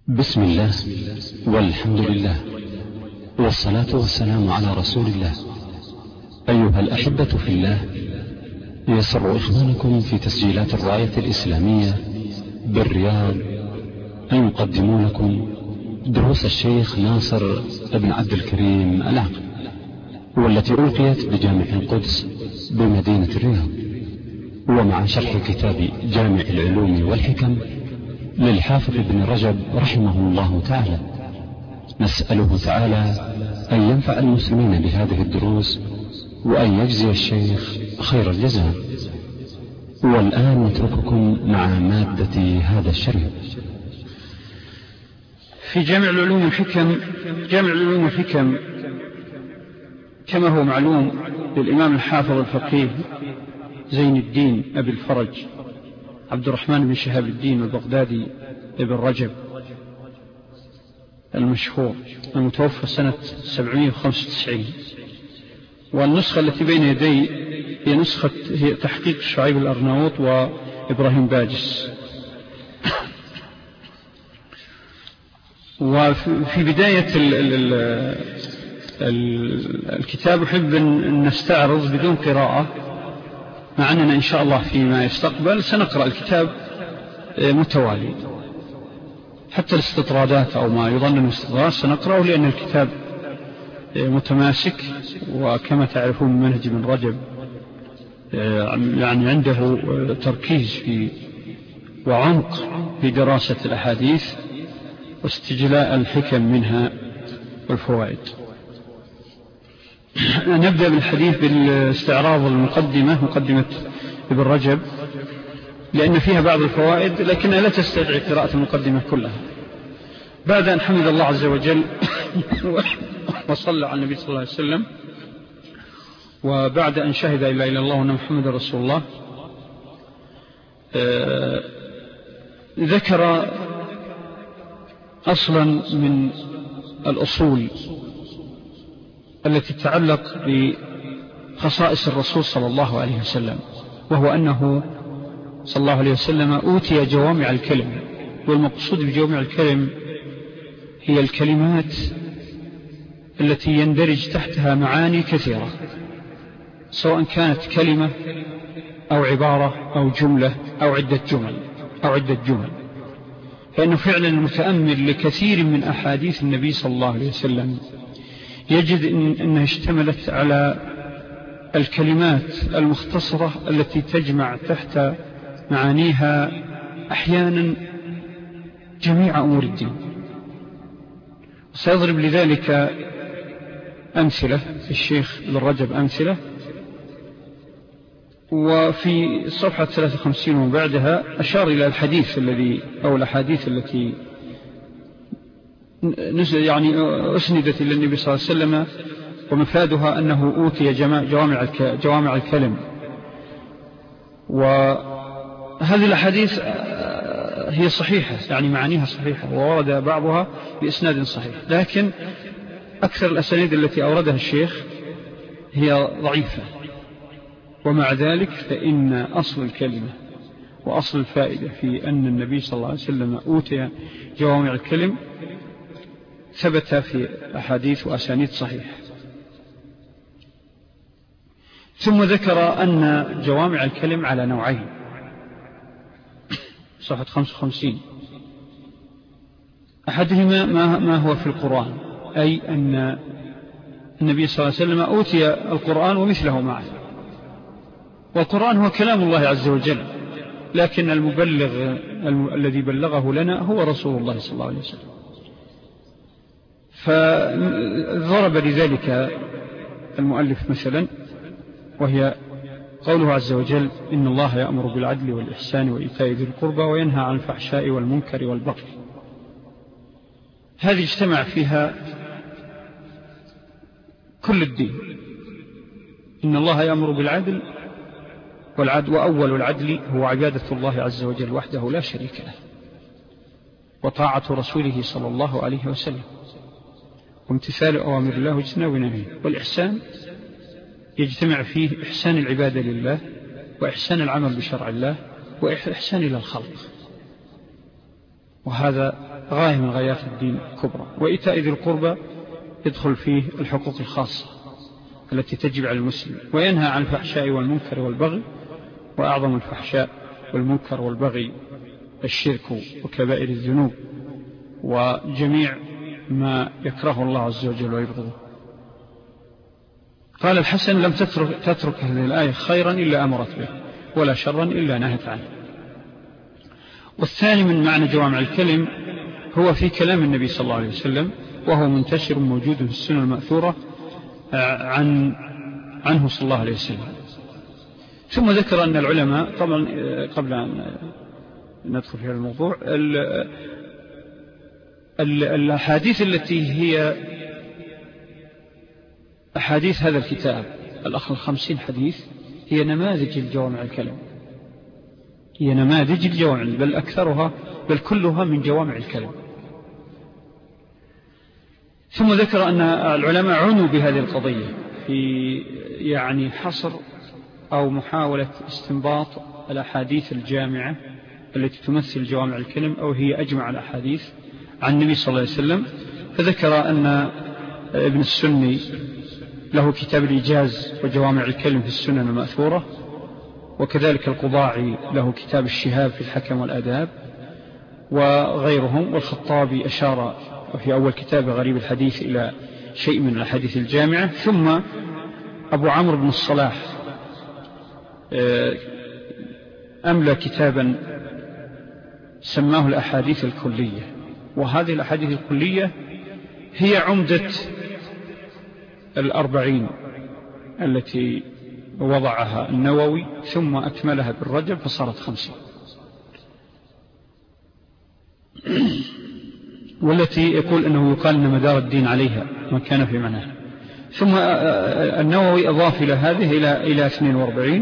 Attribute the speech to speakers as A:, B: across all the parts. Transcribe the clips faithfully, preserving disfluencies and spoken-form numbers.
A: بسم الله والحمد لله والصلاة والسلام على رسول الله. أيها الأحبة في الله، يسر إخوانكم في تسجيلات الراية الإسلامية بالرياض أن يقدموا لكم دروس الشيخ ناصر بن عبد الكريم العقل، والتي ألقيت بجامع القدس بمدينة الرياض، ومع شرح كتاب جامع العلوم والحكم للحافظ ابن رجب رحمه الله تعالى. نسأله تعالى أن ينفع المسلمين بهذه الدروس وأن يجزي الشيخ خير الجزاء. والآن نترككم مع مادة هذا الشريط.
B: في جامع العلوم والحكم، جامع العلوم والحكم كما هو معلوم للإمام الحافظ الفقيه زين الدين أبي الفرج عبد الرحمن بن شهاب الدين البغدادي ابن رجب المشهور، المتوفى سنة سبعمائة وخمسة وتسعين. والنسخة التي بين يدي هي نسخة هي تحقيق شعيب الأرناؤوط وإبراهيم باجس. وفي بداية ال ال ال ال الكتاب أحب أن نستعرض بدون قراءة، مع أننا إن شاء الله فيما يستقبل سنقرأ الكتاب متوالي، حتى الاستطرادات أو ما يظن الاستطراد سنقرأه، لأن الكتاب متماسك. وكما تعرفون منهج ابن رجب يعني عنده تركيز في وعمق في دراسة الأحاديث واستجلاء الحكم منها والفوائد. نبدأ بالحديث بالاستعراض المقدمة، مقدمة ابن رجب، لأن فيها بعض الفوائد لكنها لا تستدعي قراءة المقدمة كلها. بعد أن حمد الله عز وجل وصلى على النبي صلى الله عليه وسلم، وبعد أن شهد لا إله إلا الله وأن محمد رسول الله، ذكر أصلا من الأصول التي تتعلق بخصائص الرسول صلى الله عليه وسلم، وهو أنه صلى الله عليه وسلم أوتي جوامع الكلم. والمقصود بجوامع الكلم هي الكلمات التي يندرج تحتها معاني كثيرة، سواء كانت كلمة أو عبارة أو جملة أو عدة جمل أو عدة جمل. فإنه فعلا المتأمل لكثير من أحاديث النبي صلى الله عليه وسلم يجد إن أنها اشتملت على الكلمات المختصرة التي تجمع تحت معانيها أحيانا جميع أمور الدين. سيضرب لذلك أمثلة الشيخ ابن رجب أمثلة. وفي صفحة ثلاثة وخمسين وبعدها أشار إلى الحديث الذي أو الأحاديث التي يعني أسندت إلى النبي صلى الله عليه وسلم، ومفادها أنه أوتي جوامع جوامع الكلم. وهذه الأحاديث هي صحيحة، يعني معانيها صحيحة، وورد بعضها بإسناد صحيح، لكن أكثر الأسانيد التي أوردها الشيخ هي ضعيفة. ومع ذلك فإن أصل الكلمة وأصل الفائدة في أن النبي صلى الله عليه وسلم أوتي جوامع الكلم ثبت في أحاديث وأسانيد صحيحة. ثم ذكر أن جوامع الكلم على نوعين، صفحة خمسة وخمسين. أحدهما ما, ما هو في القرآن، أي أن النبي صلى الله عليه وسلم أوتي القرآن ومثله معه. والقرآن هو كلام الله عز وجل، لكن المبلغ الذي بلغه لنا هو رسول الله صلى الله عليه وسلم. فضرب لذلك المؤلف مثلا، وهي قوله عز وجل: إن الله يأمر بالعدل والإحسان وإيتاء ذي القربى وينهى عن الفحشاء والمنكر والبغي. هذه اجتمع فيها كل الدين. إن الله يأمر بالعدل، والعدل وأول العدل هو عبادة الله عز وجل وحده لا شريك له، وطاعة رسوله صلى الله عليه وسلم، وامتثال أوامر الله واجتناب نهيه. والإحسان يجتمع فيه إحسان العبادة لله، وإحسان العمل بشرع الله، وإحسان إلى الخلق. وهذا غاية من غايات الدين الكبرى. وإيتاء ذي القربى يدخل فيه الحقوق الخاصة التي تجب على المسلم، وينهى عن الفحشاء والمنكر والبغي، وأعظم الفحشاء والمنكر والبغي الشرك وكبائر الذنوب وجميع ما يكره الله عز وجل ويبغضه. قال الحسن: لم تترك, تترك هذه الآية خيرا إلا أمرت به، ولا شرا إلا نهت عنه. والثاني من معنى جوامع الكلم هو في كلام النبي صلى الله عليه وسلم، وهو منتشر موجود في السنة المأثورة عن عنه صلى الله عليه وسلم. ثم ذكر أن العلماء، طبعا قبل أن ندخل في هذا الموضوع، الأحاديث التي هي أحاديث هذا الكتاب الأخ الخمسين حديث هي نماذج الجوامع الكلم، هي نماذج الجوامع، بل أكثرها بل كلها من جوامع الكلم. ثم ذكر أن العلماء عنوا بهذه القضية في يعني حصر أو محاولة استنباط الأحاديث الجامعة التي تمثل جوامع الكلم، أو هي أجمع الأحاديث عن النبي صلى الله عليه وسلم. فذكر أن ابن السني له كتاب الإيجاز وجوامع الكلم في السنن المأثورة، وكذلك القضاعي له كتاب الشهاب في الحكم والآداب وغيرهم، والخطابي أشار في أول كتاب غريب الحديث إلى شيء من الأحاديث الجامعة. ثم أبو عمرو بن الصلاح أملى كتابا سماه الأحاديث الكلية، وهذه الأحاديث الكلية هي عمدة الأربعين التي وضعها النووي ثم أكملها بالرجب فصارت خمسين، والتي يقول أنه يقال أن مدار الدين عليها ما كان في معناها. ثم النووي أضاف إلى هذه إلى إلى اثنين وأربعين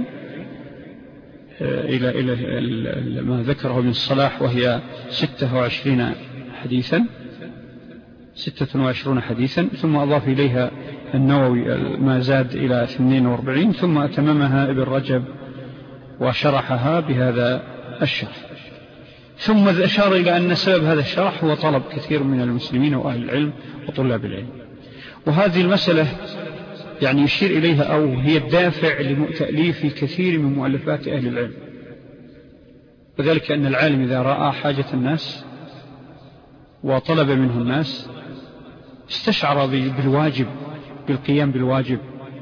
B: إلى إلى ما ذكره ابن الصلاح، وهي ستة وعشرين حديثا ستة وعشرون حديثا. ثم أضاف إليها النووي ما زاد إلى اثنين وأربعين، ثم أتممها ابن رجب وشرحها بهذا الشرح. ثم أشار إلى أن سبب هذا الشرح هو طلب كثير من المسلمين وأهل العلم وطلاب العلم، وهذه المسألة يعني يشير إليها أو هي الدافع لتأليف كثير من مؤلفات أهل العلم، وذلك أن العالم إذا رأى حاجة الناس وطلب منه الناس استشعر بالواجب بالقيام بالواجب.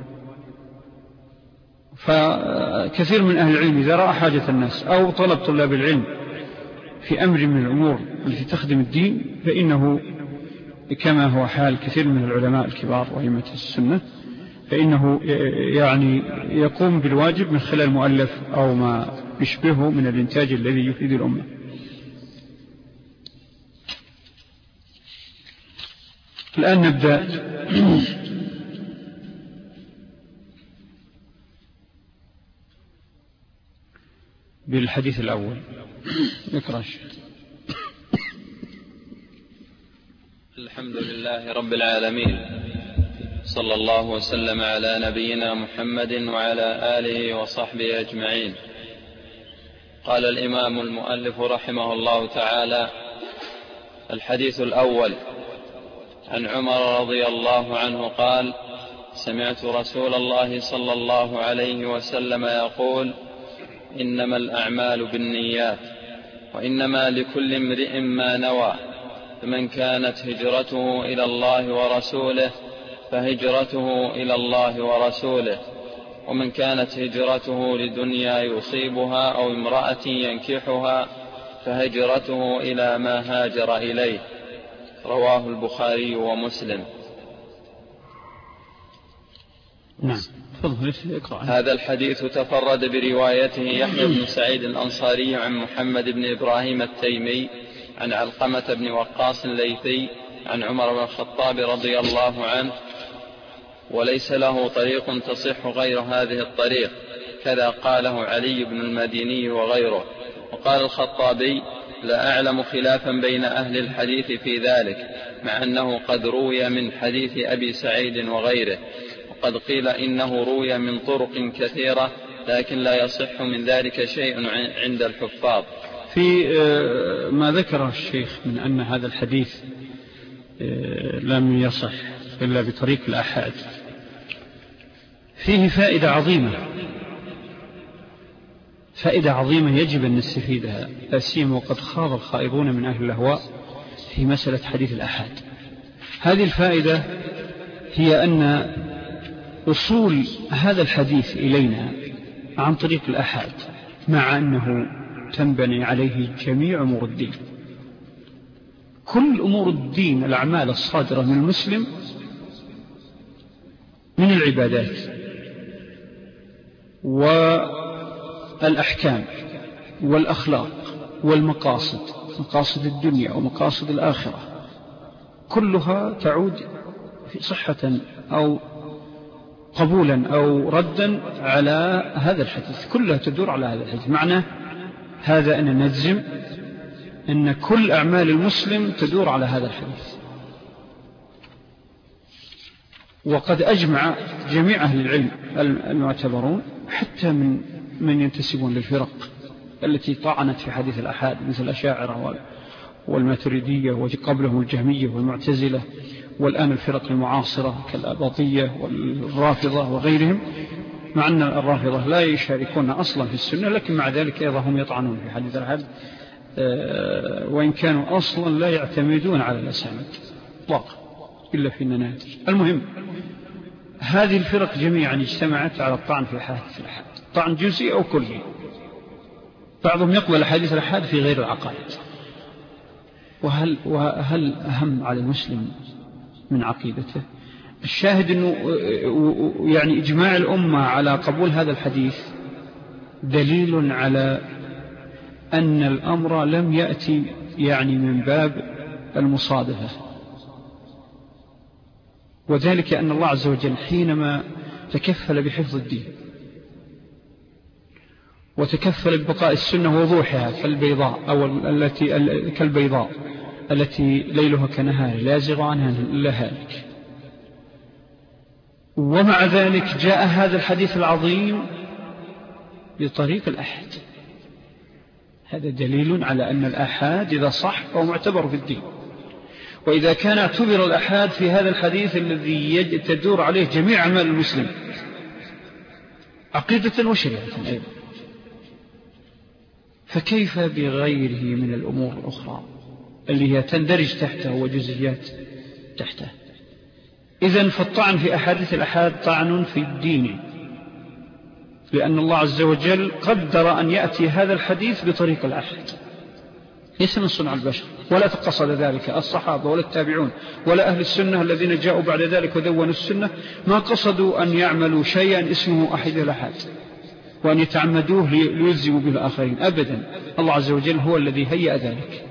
B: فكثير من أهل العلم إذا رأى حاجة الناس أو طلب طلاب العلم في أمر من الأمور التي تخدم الدين، فإنه كما هو حال كثير من العلماء الكبار وأئمة السنة، فإنه يعني يقوم بالواجب من خلال مؤلف أو ما يشبهه من الإنتاج الذي يفيد الأمة. الآن نبدأ بالحديث الأول. اقرأ.
C: الحمد لله رب العالمين، صلى الله وسلم على نبينا محمد وعلى آله وصحبه أجمعين. قال الإمام المؤلف رحمه الله تعالى: الحديث الأول عن عمر رضي الله عنه قال: سمعت رسول الله صلى الله عليه وسلم يقول: إنما الأعمال بالنيات، وإنما لكل امرئ ما نوى، فمن كانت هجرته إلى الله ورسوله فهجرته إلى الله ورسوله، ومن كانت هجرته لدنيا يصيبها أو امرأة ينكحها فهجرته إلى ما هاجر إليه. رواه البخاري ومسلم.
B: نعم.
C: هذا الحديث تفرد بروايته يحيى بن سعيد الأنصاري عن محمد بن إبراهيم التيمي عن علقمة بن وقاص الليثي عن عمر بن الخطاب رضي الله عنه، وليس له طريق تصح غير هذه الطريق، كذا قاله علي بن المديني وغيره. وقال الخطابي: لا أعلم خلافا بين أهل الحديث في ذلك، مع أنه قد روي من حديث أبي سعيد وغيره، وقد قيل إنه روي من طرق كثيرة، لكن لا يصح من ذلك شيء عند الحفاظ،
B: في ما ذكره الشيخ من أن هذا الحديث لم يصح إلا بطريق الآحاد فيه فائدة عظيمة، فائدة عظيمة يجب أن نستفيدها، لا سيما وقد خاض الخائضون من أهل الأهواء في مسألة حديث الآحاد. هذه الفائدة هي أن وصول هذا الحديث إلينا عن طريق الآحاد مع أنه تنبني عليه جميع أمور الدين، كل أمور الدين الأعمال الصادرة من المسلم من العبادات والأحكام والأخلاق والمقاصد، مقاصد الدنيا ومقاصد الآخرة، كلها تعود في صحة أو قبولا أو ردا على هذا الحديث، كلها تدور على هذا الحديث. معنى هذا أن نجزم أن كل أعمال المسلم تدور على هذا الحديث. وقد أجمع جميع أهل العلم المعتبرون حتى من من ينتسبون للفرق التي طعنت في حديث الأحاد مثل الأشاعرة والماتريدية وقبلهم الجهمية والمعتزلة، والآن الفرق المعاصرة كالأباطية والرافضة وغيرهم، مع أن الرافضة لا يشاركون أصلا في السنة، لكن مع ذلك أيضا هم يطعنون في حديث الأحاد وإن كانوا أصلا لا يعتمدون على الأسانيد إطلاقا إلا في النادر. المهم هذه الفرق جميعا اجتمعت على الطعن في حديث الأحاد، طعن جزئي أو كلي. بعضهم يقبل حديث الأحاد في غير العقائد. وهل, وهل أهم على المسلم من عقيدته؟ الشاهد أنه يعني إجماع الأمة على قبول هذا الحديث دليل على أن الأمر لم يأتي يعني من باب المصادفة، وذلك أن الله عز وجل حينما تكفل بحفظ الدين وتكفل ببقاء السنة ووضوحها كالبيضاء أو التي كالبيضاء التي ليلها كنهار لا يزيغ عنها إلا هالك، ومع ذلك جاء هذا الحديث العظيم بطريق الأحاد. هذا دليل على أن الأحاد إذا صح فهو معتبر في الدين، وإذا كان اعتبر الأحاد في هذا الحديث الذي تدور عليه جميع أعمال المسلم عقيدة وشريعة أيضا، فكيف بغيره من الأمور الأخرى اللي هي تندرج تحتها وجزئيات تحتها؟ إذن فالطعن في أحاديث الأحاد طعن في الدين، لأن الله عز وجل قدر أن يأتي هذا الحديث بطريق الأحاد، ليس من صنع البشر، ولا تقصد ذلك الصحابة ولا التابعون ولا أهل السنة الذين جاءوا بعد ذلك ودونوا السنة، ما قصدوا أن يعملوا شيئا اسمه أحاديث الأحاد وأن يتعمدوه ليلزموا به الآخرين أبدا. الله عز وجل هو الذي هيأ ذلك،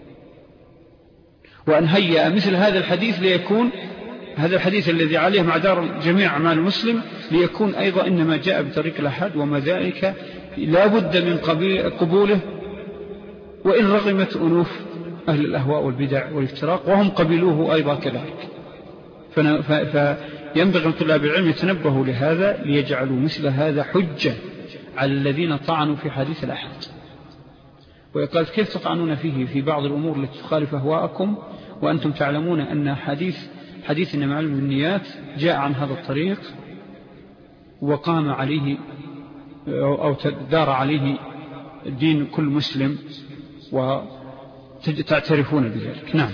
B: وأن هيأ مثل هذا الحديث ليكون هذا الحديث الذي عليه معدار جميع أعمال المسلم ليكون أيضا إنما جاء بطريق الأحاد، وما ذلك لا بد من قبوله وإن رغمت أنوف أهل الأهواء والبدع والافتراق، وهم قبلوه أيضا كذلك. فينبغي طلاب العلم يتنبهوا لهذا ليجعلوا مثل هذا حجة على الذين طعنوا في حديث الأحاد. ويقال كيف تطعنون فيه في بعض الأمور التي تخالف أهواءكم وأنتم تعلمون أن حديث حديث إنما علم النيات جاء عن هذا الطريق وقام عليه أو تدار عليه دين كل مسلم وتعترفون بذلك. نعم.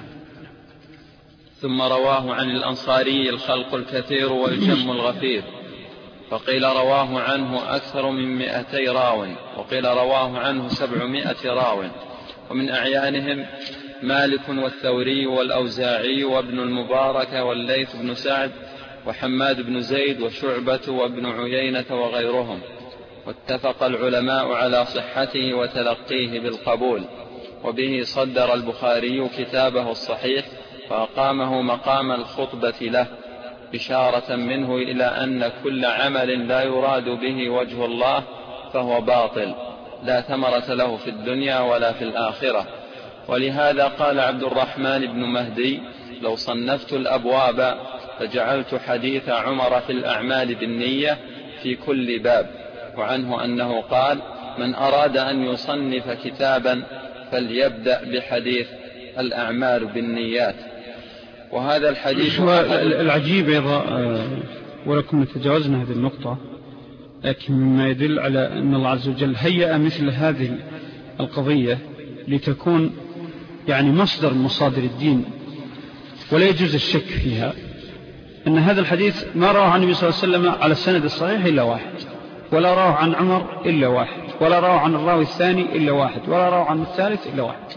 C: ثم رواه عن الأنصاري الخلق الكثير والجم الغفير، فقيل رواه عنه أكثر من مئتي راو، وقيل رواه عنه سبعمائة راو، ومن أعيانهم مالك والثوري والأوزاعي وابن المبارك والليث بن سعد وحماد بن زيد وشعبة وابن عيينة وغيرهم، واتفق العلماء على صحته وتلقيه بالقبول. وبه صدر البخاري كتابه الصحيح فأقامه مقام الخطبة له، إشارة منه إلى أن كل عمل لا يراد به وجه الله فهو باطل لا ثمرة له في الدنيا ولا في الآخرة. ولهذا قال عبد الرحمن بن مهدي: لو صنفت الأبواب فجعلت حديث عمر في الأعمال بالنية في كل باب. وعنه أنه قال: من أراد أن يصنف كتابا فليبدأ بحديث الأعمال بالنيات. وهذا الحديث
B: العجيب أيضا، ولكم تجاوزنا هذه النقطة، لكن مما يدل على أن الله عز وجل هيأ مثل هذه القضية لتكون يعني مصدر من مصادر الدين ولا يجوز الشك فيها، أن هذا الحديث ما رواه عن النبي صلى الله عليه وسلم على السند الصحيح إلا واحد، ولا رواه عن عمر إلا واحد، ولا رواه عن الراوي الثاني إلا واحد، ولا رواه عن الثالث إلا واحد.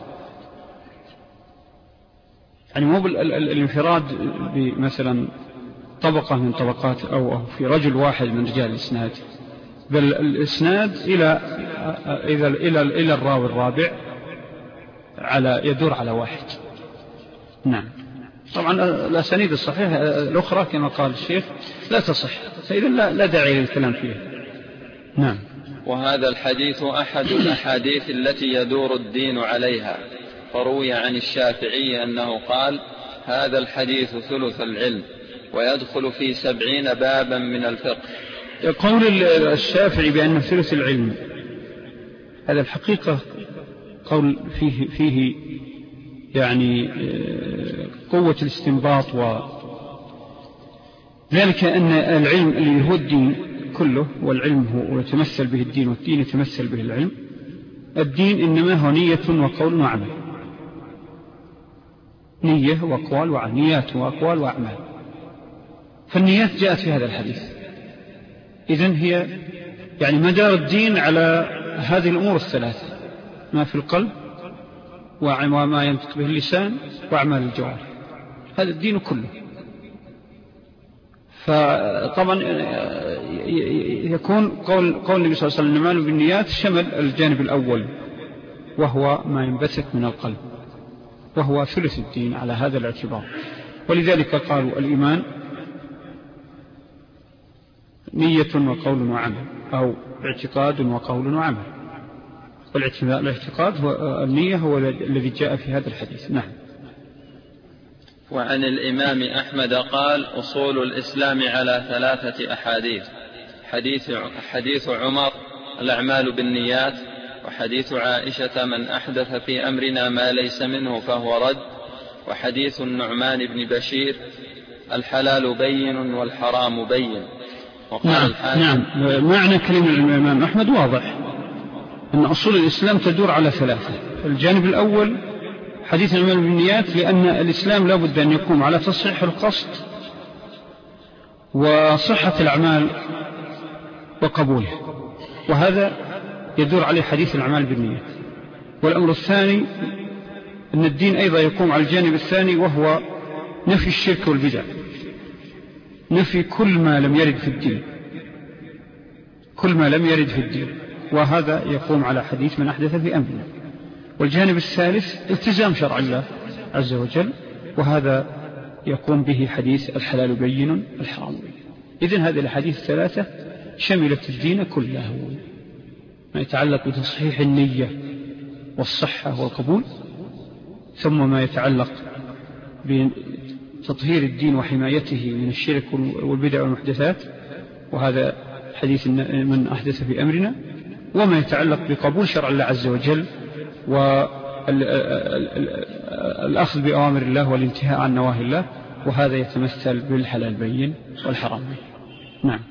B: يعني مو بالانفراد بمثلا طبقة من طبقات أو في رجل واحد من رجال الإسناد، بل الإسناد إلى إلى إلى إلى الراوي الرابع على يدور على واحد. نعم. طبعا الأسانيد الصحيحة الأخرى كما قال الشيخ لا تصح، فإذا لا, لا داعي للكلام فيها. نعم.
C: وهذا الحديث أحد الأحاديث التي يدور الدين عليها، فروي عن الشافعي أنه قال: هذا الحديث ثلث العلم ويدخل في سبعين بابا من الفقه.
B: قول الشافعي بأن ثلث العلم هذا الحقيقة قول فيه, فيه يعني قوة الاستنباط، وذلك أن العلم اللي هو الدين كله، والعلم هو يتمثل به الدين والدين يتمثل به العلم. الدين إنما هو نية وقول وعمل، نية وأقوال وعمل، نيات وأقوال وأعمال. فالنيات جاءت في هذا الحديث، إذن هي يعني مدار الدين على هذه الأمور الثلاثة: ما في القلب، وما ينطق به اللسان، وأعمال الجوارح. هذا الدين كله. فطبعا يكون قول, قول النبي صلى الله عليه وسلم الأعمال بالنيات شمل الجانب الأول وهو ما ينبثق من القلب، وهو ثلث الدين على هذا الاعتبار. ولذلك قالوا الإيمان نية وقول وعمل، أو اعتقاد وقول وعمل. والاعتقاد هو النية هو الذي جاء في هذا الحديث. نعم.
C: وعن الإمام أحمد قال: أصول الإسلام على ثلاثة أحاديث: حديث, حديث عمر الأعمال بالنيات، وحديث عائشة من أحدث في أمرنا ما ليس منه فهو رد، وحديث النعمان بن بشير الحلال بين والحرام بين.
B: وقال نعم, نعم. معنى كلمة الإمام أحمد واضح، أن أصول الإسلام تدور على ثلاثة. الجانب الأول حديث الأعمال بالنيات، لأن الإسلام لا بد أن يقوم على تصحيح القصد وصحة الأعمال وقبولها، وهذا يدور عليه حديث الأعمال بالنيات. والأمر الثاني أن الدين أيضا يقوم على الجانب الثاني، وهو نفي الشرك والبدع، نفي كل ما لم يرد في الدين، كل ما لم يرد في الدين، وهذا يقوم على حديث من أحدث في أمرنا. والجانب الثالث التزام شرع الله عز وجل، وهذا يقوم به حديث الحلال بين الحرام بين. إذن هذه الحديث الثلاثة شملت الدين كله، ما يتعلق بتصحيح النية والصحة والقبول، ثم ما يتعلق بتطهير الدين وحمايته من الشرك والبدع والمحدثات، وهذا حديث من أحدث في أمرنا، وما يتعلق بقبول شرع الله عز وجل والأخذ بأوامر الله والانتهاء عن نواهي الله، وهذا يتمثل بالحلال بين والحرام بين. نعم.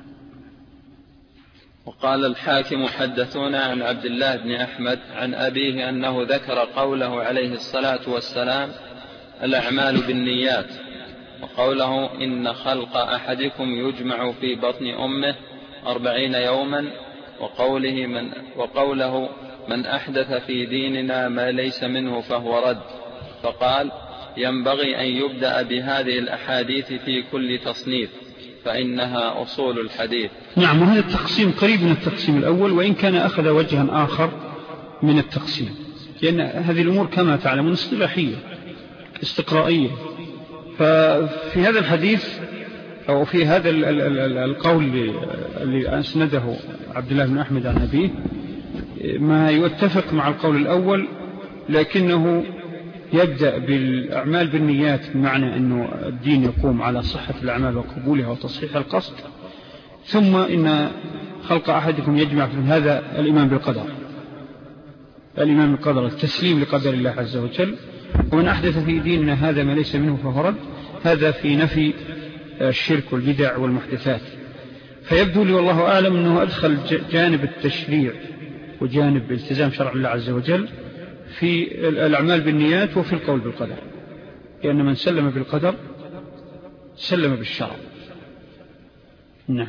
C: وقال الحاكم: حدثونا عن عبد الله بن أحمد عن أبيه أنه ذكر قوله عليه الصلاة والسلام: الأعمال بالنيات، وقوله: إن خلق أحدكم يجمع في بطن أمه أربعين يوما، وقوله من, وقوله من أحدث في ديننا ما ليس منه فهو رد. فقال: ينبغي أن يبدأ بهذه الأحاديث في كل تصنيف، فإنها أصول الحديث.
B: نعم. وهذا التقسيم قريب من التقسيم الأول، وإن كان أخذ وجها آخر من التقسيم، لأن هذه الأمور كما تعلمون اصطلاحية استقرائية. ففي هذا الحديث أو في هذا القول اللي أسنده عبد الله بن أحمد عن أبيه ما يتفق مع القول الأول، لكنه يبدأ بالأعمال بالنيات، بمعنى أنه الدين يقوم على صحة الأعمال وقبولها وتصحيح القصد، ثم إن خلق أحدكم يجمع في هذا الإيمان بالقدر، الإيمان بالقدر التسليم لقدر الله عز وجل. ومن أحدث في ديننا هذا ما ليس منه فهو رد، هذا في نفي الشرك والبدع والمحدثات. فيبدو لي والله أعلم أنه أدخل جانب التشريع وجانب التزام شرع الله عز وجل في الأعمال بالنيات وفي القول بالقدر، لأن من سلم بالقدر سلم بالشرع. نعم.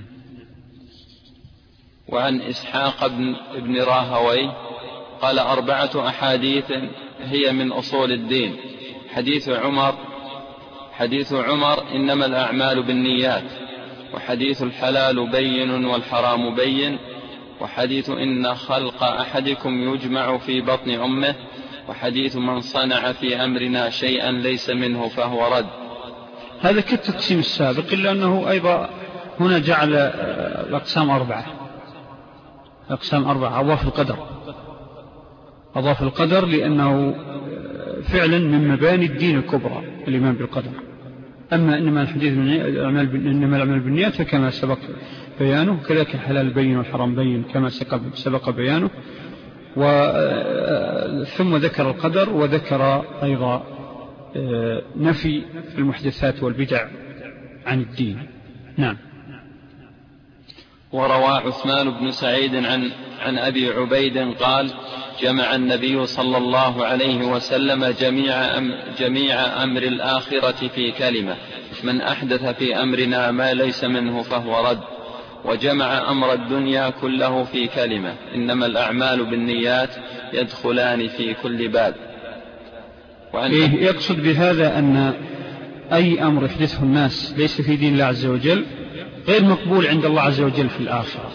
C: وعن إسحاق بن, بن راهوي قال أربعة أحاديث هي من أصول الدين: حديث عمر حديث عمر إنما الأعمال بالنيات، وحديث الحلال بين والحرام بين، وحديث إن خلق أحدكم يجمع في بطن أمه، وحديث من صنع في أمرنا شيئا ليس منه فهو رد.
B: هذا كالتقسيم السابق، إلا أنه أيضا هنا جعل الأقسام أربعة، أقسام أربعة، أضاف القدر أضاف القدر لأنه فعلا من مباني الدين الكبرى الإيمان بالقدر. أما إنما الحديث إنما الأعمال بالنيات فكما سبق بيانه، كذلك الحلال بين والحرام بين كما سبق بيانه. ثم ذكر القدر وذكر أيضا نفي المحدثات والبدع عن الدين. نعم.
C: وروى عثمان بن سعيد عن عن أبي عبيد قال: جمع النبي صلى الله عليه وسلم جميع أم جميع أمر الآخرة في كلمة: من أحدث في أمرنا ما ليس منه فهو رد. وجمع أمر الدنيا كله في كلمة: إنما الأعمال بالنيات يدخلان في كل باب.
B: إيه يقصد بهذا أن أي أمر يحدثه الناس ليس في دين الله عز وجل غير مقبول عند الله عز وجل في الآخرة،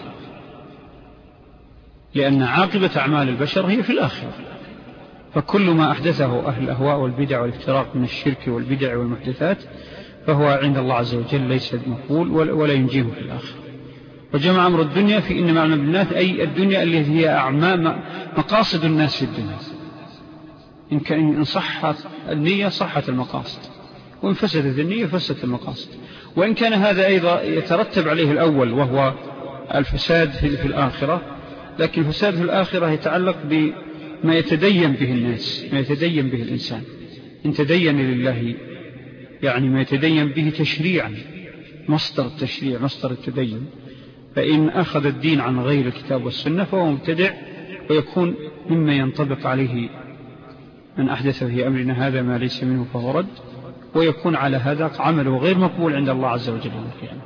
B: لأن عاقبة أعمال البشر هي في الآخرة. فكل ما أحدثه أهل الأهواء والبدع والافتراق من الشرك والبدع والمحدثات فهو عند الله عز وجل ليس مقبول ولا ينجيه في الآخرة. وجمع أمر الدنيا في إنما الأعمال بالنيات، أي الدنيا التي هي أعمال مقاصد الناس في الدنيا. إن كان إن صحت النية صحت المقاصد، وإن فسدت النية فسدت المقاصد. وإن كان هذا أيضا يترتب عليه الأول وهو الفساد في الآخرة، لكن الفساد في الآخرة يتعلق بما يتدين به الناس، ما يتدين به الإنسان. إن تدين لله يعني ما يتدين به تشريعا، مصدر التشريع مصدر التدين. فإن أخذ الدين عن غير الكتاب والسنة فهو مبتدع، ويكون مما ينطبق عليه من أحدث في أمرنا هذا ما ليس منه فهو رد، ويكون على هذا عمله غير مقبول عند الله عز وجل يوم القيامة.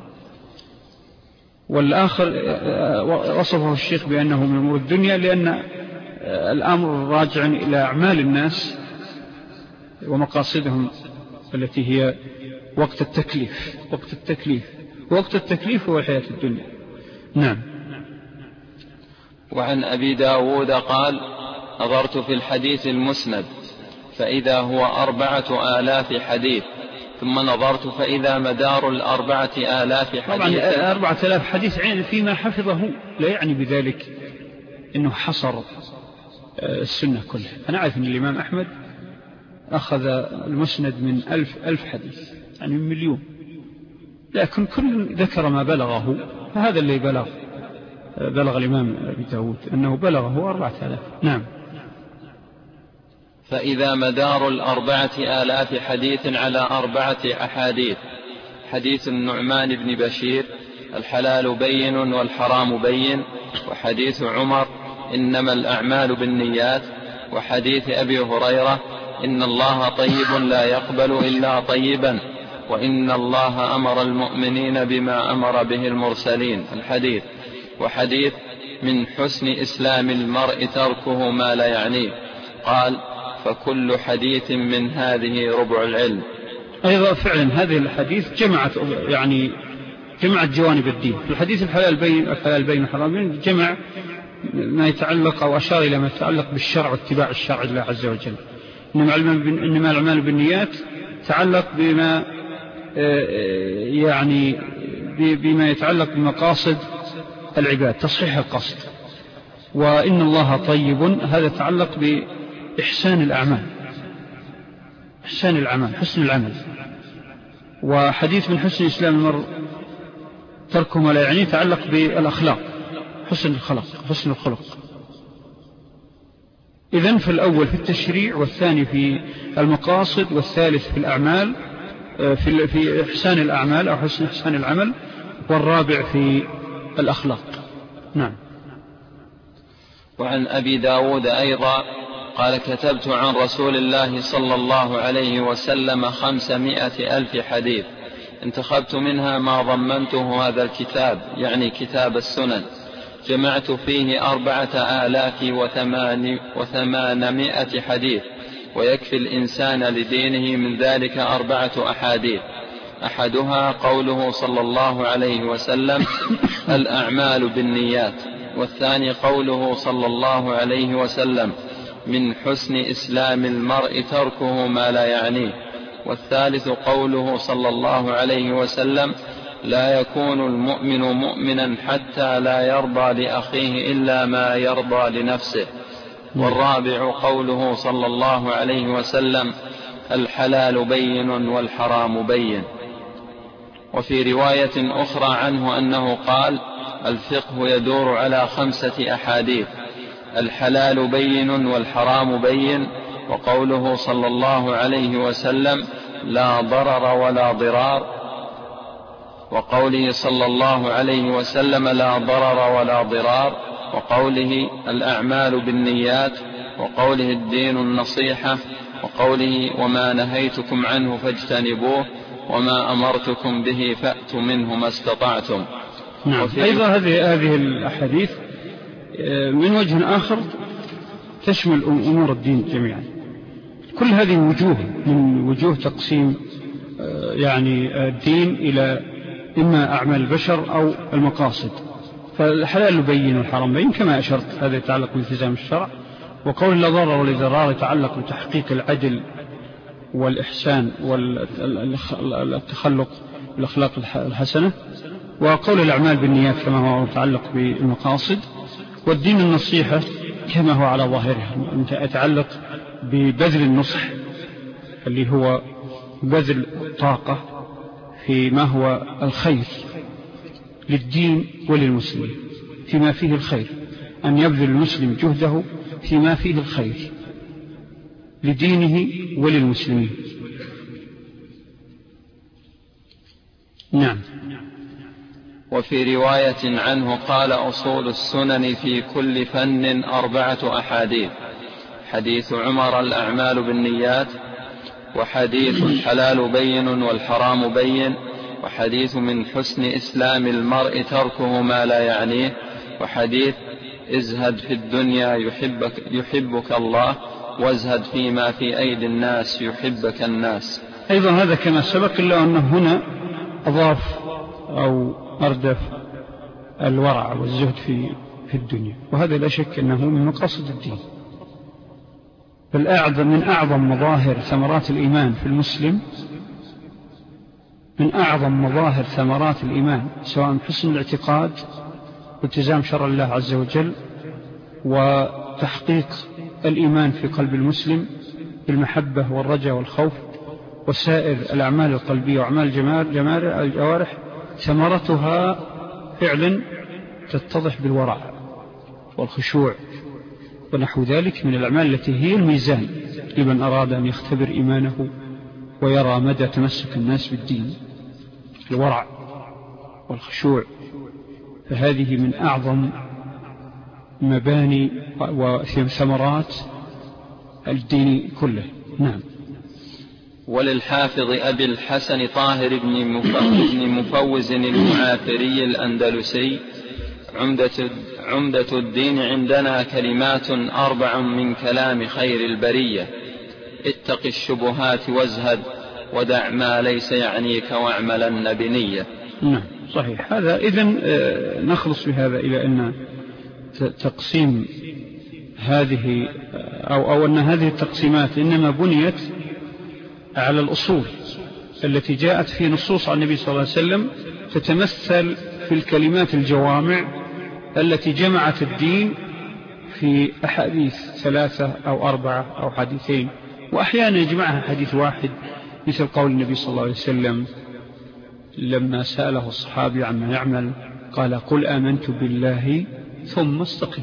B: والآخر وصفه الشيخ بأنه من أمور الدنيا، لأن الأمر راجع إلى أعمال الناس ومقاصدهم التي هي وقت التكليف وقت التكليف وقت التكليف هو الحياة الدنيا. نعم.
C: وعن أبي داود قال: نظرت في الحديث المسند فإذا هو أربعة آلاف حديث، ثم نظرت فإذا مدار الأربعة آلاف حديث.
B: طبعا أربعة آلاف حديث فيما حفظه، لا يعني بذلك أنه حصر السنة كلها. أنا أعرف أن الإمام أحمد أخذ المسند من ألف, ألف حديث، يعني من مليون، لكن كل ذكر ما بلغه، فهذا اللي بلغ بلغ الإمام أبي داود أنه بلغه أربعة آلاف. نعم.
C: فإذا مدار الأربعة آلاف حديث على أربعة أحاديث: حديث النعمان بن بشير: الحلال بين والحرام بين، وحديث عمر: إنما الأعمال بالنيات، وحديث أبي هريرة: إن الله طيب لا يقبل إلا طيبا، وإن الله أمر المؤمنين بما أمر به المرسلين الحديث، وحديث من حسن إسلام المرء تركه ما لا يعنيه. قال: فكل حديث من هذه ربع العلم.
B: أيضا فعلا هذه الحديث جمعت يعني جمعت جوانب الدين. في الحديث الحلال بين الحلال بين الحرام جمع ما يتعلق أو أشار إلى ما يتعلق بالشرع واتباع الشرع الله عز وجل. إنما الأعمال بالنيات تعلق بما يعني بما يتعلق بمقاصد العباد، تصحيح القصد. وإن الله طيب هذا تعلق بإحسان الأعمال، إحسان الأعمال، حسن العمل. وحديث من حسن إسلام المرء ترك ما لا يعني يتعلق بالأخلاق، حسن الخلق حسن الخلق. إذن في الأول في التشريع، والثاني في المقاصد، والثالث في الأعمال، في في إحسان الأعمال أو حسن إحسان العمل، والرابع في الأخلاق. نعم.
C: وعن أبي داود أيضا قال: كتبت عن رسول الله صلى الله عليه وسلم خمسمائة ألف حديث، انتخبت منها ما ضمنته هذا الكتاب، يعني كتاب السنن، جمعت فيه أربعة آلاف وثمان وثمانمائة حديث، ويكفي الإنسان لدينه من ذلك أربعة أحاديث، أحدها قوله صلى الله عليه وسلم: الأعمال بالنيات، والثاني قوله صلى الله عليه وسلم: من حسن إسلام المرء تركه ما لا يعنيه، والثالث قوله صلى الله عليه وسلم: لا يكون المؤمن مؤمنا حتى لا يرضى لأخيه إلا ما يرضى لنفسه، والرابع قوله صلى الله عليه وسلم: الحلال بين والحرام بين. وفي رواية أخرى عنه أنه قال: الفقه يدور على خمسة أحاديث: الحلال بين والحرام بين، وقوله صلى الله عليه وسلم: لا ضرر ولا ضرار، وقوله صلى الله عليه وسلم: لا ضرر ولا ضرار، وقوله: الأعمال بالنيات، وقوله: الدين النصيحة، وقوله: وما نهيتكم عنه فاجتنبوه، وما أمرتكم به فأتوا منه ما استطعتم.
B: نعم. أيضا هذه هذه الأحاديث من وجه آخر تشمل أمور الدين جميعا. كل هذه وجوه من وجوه تقسيم يعني الدين إلى إما أعمال البشر أو المقاصد. فالحلال بين والحرام بين كما أشرت، هذا يتعلق بالتزام الشرع. وقول لا ضرر ولا ضرار يتعلق بتحقيق العدل والإحسان والتخلق بالأخلاق الحسنة. وقول الأعمال بالنيات كما هو يتعلق بالمقاصد. والدين النصيحة كما هو على ظاهرها يتعلق ببذل النصح، اللي هو بذل طاقة فيما هو الخير للدين وللمسلمين، فيما فيه الخير، أن يبذل المسلم جهده فيما فيه الخير لدينه وللمسلمين. نعم.
C: وفي رواية عنه قال: أصول السنن في كل فن أربعة أحاديث: حديث عمر: الأعمال بالنيات، وحديث الحلال بين والحرام بين، وحديث من حسن إسلام المرء تركه ما لا يعنيه، وحديث ازهد في الدنيا يحبك, يحبك الله، وازهد فيما في أيدي الناس يحبك الناس.
B: أيضا هذا كما سبق، إلا أنه هنا أضاف أو أردف الورع والزهد في في الدنيا، وهذا لا شك أنه من مقاصد الدين. بل من أعظم مظاهر ثمرات الإيمان في المسلم، من أعظم مظاهر ثمرات الإيمان، سواء حسن الاعتقاد والتزام شرع الله عز وجل، وتحقيق الإيمان في قلب المسلم بالمحبة والرجاء والخوف، وسائر الأعمال القلبية وأعمال الجوارح، ثمرتها فعلا تتضح بالورع والخشوع ونحو ذلك من الأعمال التي هي الميزان لمن أراد أن يختبر إيمانه ويرى مدى تمسك الناس بالدين. الورع والخشوع، فهذه من أعظم مباني وثمرات الدين كله. نعم.
C: وللحافظ أبي الحسن طاهر بن مفوز المعافري الأندلسي: عمدة, عمدة الدين عندنا كلمات أربع من كلام خير البرية: اتق الشبهات وازهد، ودع ما ليس يعنيك واعملن بنية.
B: نعم صحيح. هذا إذن نخلص بهذا إلى أن تقسيم هذه أو, أو أن هذه التقسيمات إنما بنيت على الأصول التي جاءت في نصوص عن النبي صلى الله عليه وسلم، تتمثل في الكلمات الجوامع التي جمعت الدين في أحاديث ثلاثة أو أربعة أو حديثين، وأحيانا يجمعها حديث واحد، مثل قول النبي صلى الله عليه وسلم: لما سأله الصحابي عما يعمل قال قل آمنت بالله ثم استقم.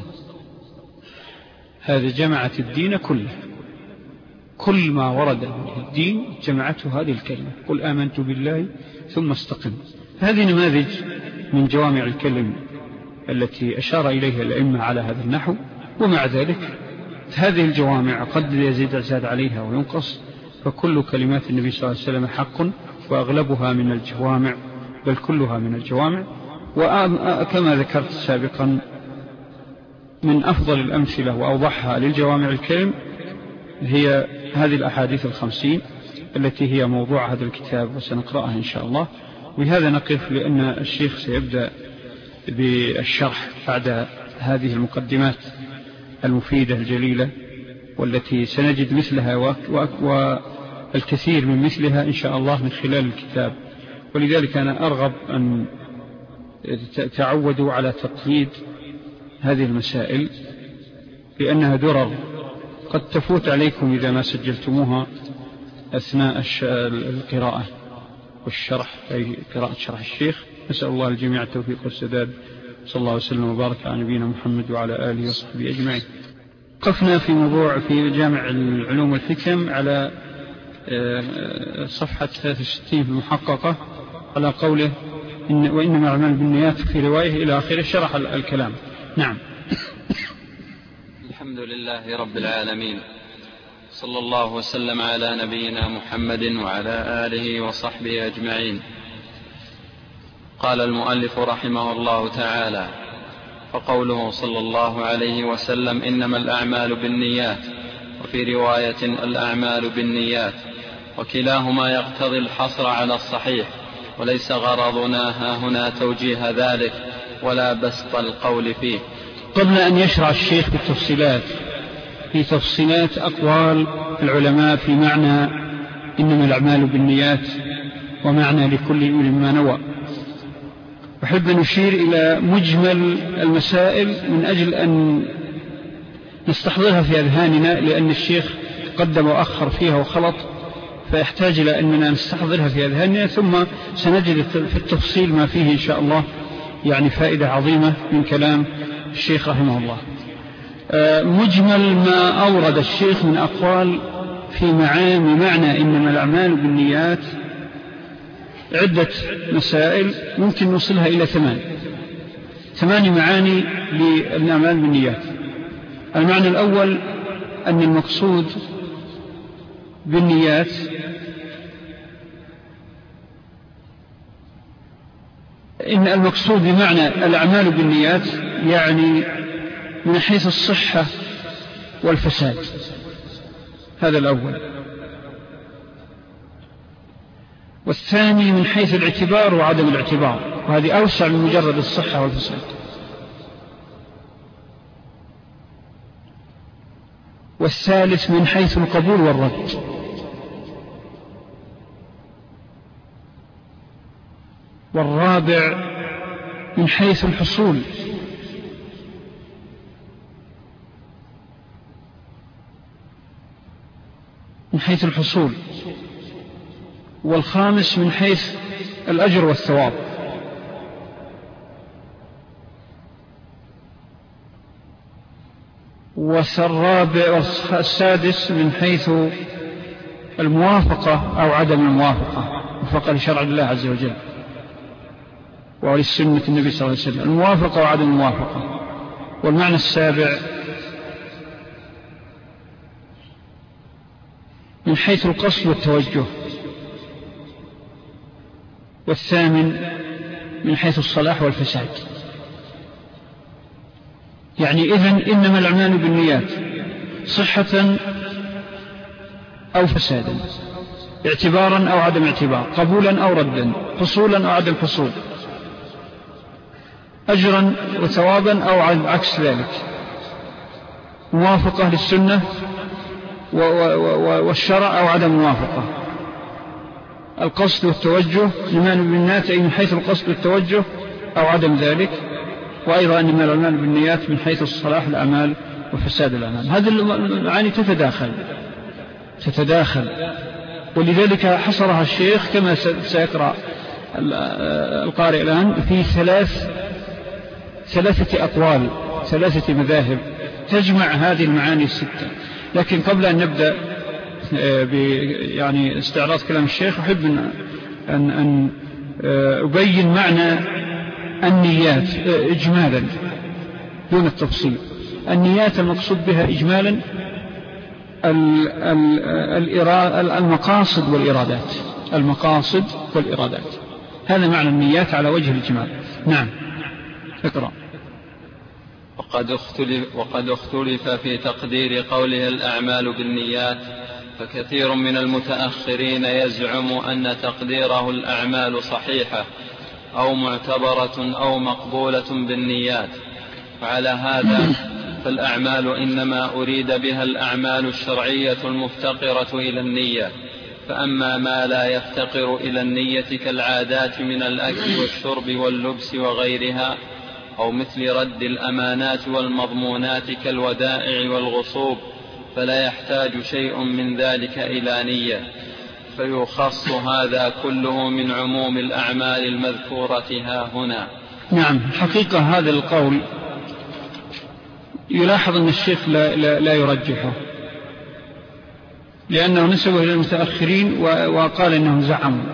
B: هذا جمعت الدين كله، كل ما ورد من الدين جمعته هذه الكلمة قل آمنت بالله ثم استقم. هذه نماذج من جوامع الكلم التي أشار إليها الأئمة على هذا النحو. ومع ذلك هذه الجوامع قد يزيد زاد عليها وينقص، فكل كلمات النبي صلى الله عليه وسلم حق، وأغلبها من الجوامع، بل كلها من الجوامع. وكما ذكرت سابقا من أفضل الأمثلة وأوضحها للجوامع الكلم هي هذه الأحاديث الخمسين التي هي موضوع هذا الكتاب وسنقرأها إن شاء الله. وبهذا نقف، لأن الشيخ سيبدأ بالشرح بعد هذه المقدمات المفيدة الجليلة، والتي سنجد مثلها والكثير من مثلها إن شاء الله من خلال الكتاب. ولذلك أنا أرغب أن تعودوا على تقييد هذه المسائل، لأنها درر قد تفوت عليكم إذا ما سجلتموها أثناء القراءة والشرح، أي قراءة شرح الشيخ. نسأل الله الجميع التوفيق والسداد. صلى الله وسلم وبارك على نبينا محمد وعلى آله وصحبه أجمعين. وقفنا في موضوع في جامع العلوم والحكم على صفحة ثلاثة وستين في المحققة على قوله إن وإنما الأعمال بالنيات في رواية إلى آخره، شرح الكلام. نعم.
C: الحمد لله رب العالمين، صلى الله وسلم على نبينا محمد وعلى آله وصحبه أجمعين. قال المؤلف رحمه الله تعالى: وقوله صلى الله عليه وسلم إنما الأعمال بالنيات، وفي رواية الأعمال بالنيات، وكلاهما يقتضي الحصر على الصحيح، وليس غرضنا هنا توجيه ذلك ولا بسط القول فيه.
B: قبل أن يشرع الشيخ بالتفصيلات في تفصيلات أقوال العلماء في معنى إنما الأعمال بالنيات ومعنى لكل امرئ ما نوى، أحب أن نشير إلى مجمل المسائل من أجل أن نستحضرها في أذهاننا، لأن الشيخ قدم وأخر فيها وخلط، فيحتاج إلى أننا نستحضرها في أذهاننا، ثم سنجد في التفصيل ما فيه إن شاء الله يعني فائدة عظيمة من كلام الشيخ رحمه الله. مجمل ما أورد الشيخ من أقوال في معاني معنى إنما الأعمال بالنيات عدة مسائل ممكن نوصلها إلى ثمان ثمان معاني للأعمال بالنيات. المعنى الأول أن المقصود بالنيات إن المقصود بمعنى الأعمال بالنيات يعني من حيث الصحة والفساد، هذا الأول. والثاني من حيث الاعتبار وعدم الاعتبار، وهذه أوسع من مجرد الصحة والفساد. والثالث من حيث القبول والرد. والرابع من حيث الحصول. من حيث الحصول. والخامس من حيث الأجر والثواب. والرابع والسادس من حيث الموافقة أو عدم الموافقة، وفق لشرع الله عز وجل ولسنة النبي صلى الله عليه وسلم، الموافقة وعدم الموافقة. والمعنى السابع من حيث القصد والتوجه. والثامن من حيث الصلاح والفساد. يعني إذن إنما الأعمال بالنيات صحة أو فسادا، اعتبارا أو عدم اعتبار، قبولا أو ردا، حصولا أو عدم حصول، أجرا وثوابا أو عكس ذلك، موافقة للسنة والشرع أو عدم موافقة. القصد والتوجه الإيمان بالنيات أي من حيث القصد والتوجه أو عدم ذلك. وأيضا إنما الأعمال بالنيات من حيث الصلاح الأعمال وفساد الأعمال. هذه المعاني تتداخل تتداخل ولذلك حصرها الشيخ كما سيقرأ القارئ الآن في ثلاث ثلاثة أقوال، ثلاثة مذاهب تجمع هذه المعاني الستة. لكن قبل أن نبدأ يعني استعراض كلام الشيخ، أحب أن, أن, أن أبين معنى النيات إجمالا دون التفصيل. النيات المقصود بها إجمالا المقاصد والإرادات، المقاصد والإرادات، هذا معنى النيات على وجه الإجمال. نعم، اقرأ.
C: وقد اختلف, وقد اختلف في تقدير قوله الأعمال بالنيات، فكثير من المتأخرين يزعم أن تقديره الأعمال صحيحة أو معتبرة أو مقبولة بالنيات، وعلى هذا فالأعمال إنما أريد بها الأعمال الشرعية المفتقرة إلى النية، فأما ما لا يفتقر إلى النية كالعادات من الأكل والشرب واللبس وغيرها، أو مثل رد الأمانات والمضمونات كالودائع والغصوب، فلا يحتاج شيء من ذلك إلى نية، فيخص هذا كله من عموم الأعمال المذكورة ها هنا.
B: نعم، حقيقة هذا القول يلاحظ أن الشيخ لا, لا, لا يرجحه، لأنه نسبه إلى المتأخرين وقال إنهم زعموا،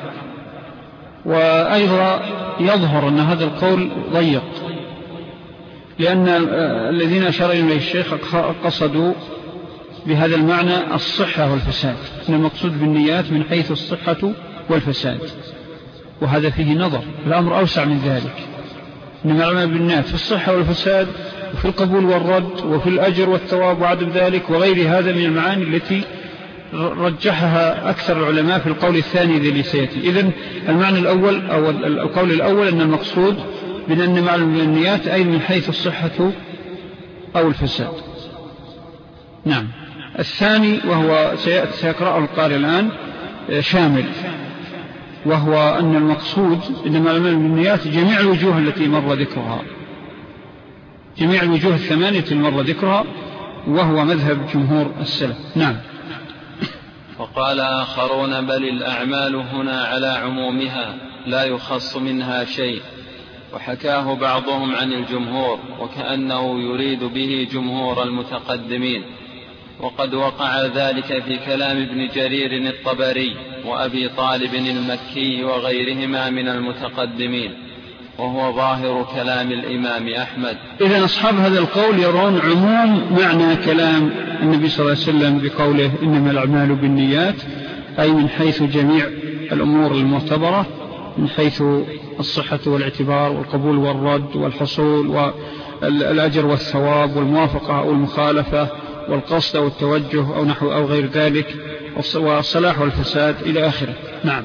B: وأيضا يظهر أن هذا القول ضيق، لأن الذين أشار إليه الشيخ قصدوا بهذا المعنى الصحة والفساد، إن المقصود بالنيات من حيث الصحة والفساد، وهذا فيه نظر، الأمر أوسع من ذلك. إنما العمل بالنيات في الصحة والفساد وفي القبول والرد وفي الأجر والثواب وعدم ذلك وغير هذا من المعاني التي رجحها أكثر العلماء في القول الثاني الذي سيأتي. إذن المعنى الأول أو القول الأول أن المقصود بأن معنى النيات أي من حيث الصحة أو الفساد. نعم. الثاني وهو سيقرأه القارئ الآن شامل، وهو أن المقصود إنما العمل بالنيات جميع الوجوه التي مر ذكرها، جميع الوجوه الثمانية التي مر ذكرها، وهو مذهب جمهور السلف. نعم.
C: وقال آخرون بل الأعمال هنا على عمومها لا يخص منها شيء، وحكاه بعضهم عن الجمهور وكأنه يريد به جمهور المتقدمين، وقد وقع ذلك في كلام ابن جرير الطبري وأبي طالب المكي وغيرهما من المتقدمين، وهو ظاهر كلام الإمام أحمد.
B: إذن أصحاب هذا القول يرون عموم معنى كلام النبي صلى الله عليه وسلم بقوله إنما الأعمال بالنيات، أي من حيث جميع الأمور المعتبرة، من حيث الصحة والاعتبار والقبول والرد والحصول والأجر والثواب والموافقة أو المخالفة والقصد أو التوجه أو نحو أو غير ذلك، والصلاح والفساد إلى آخره. نعم.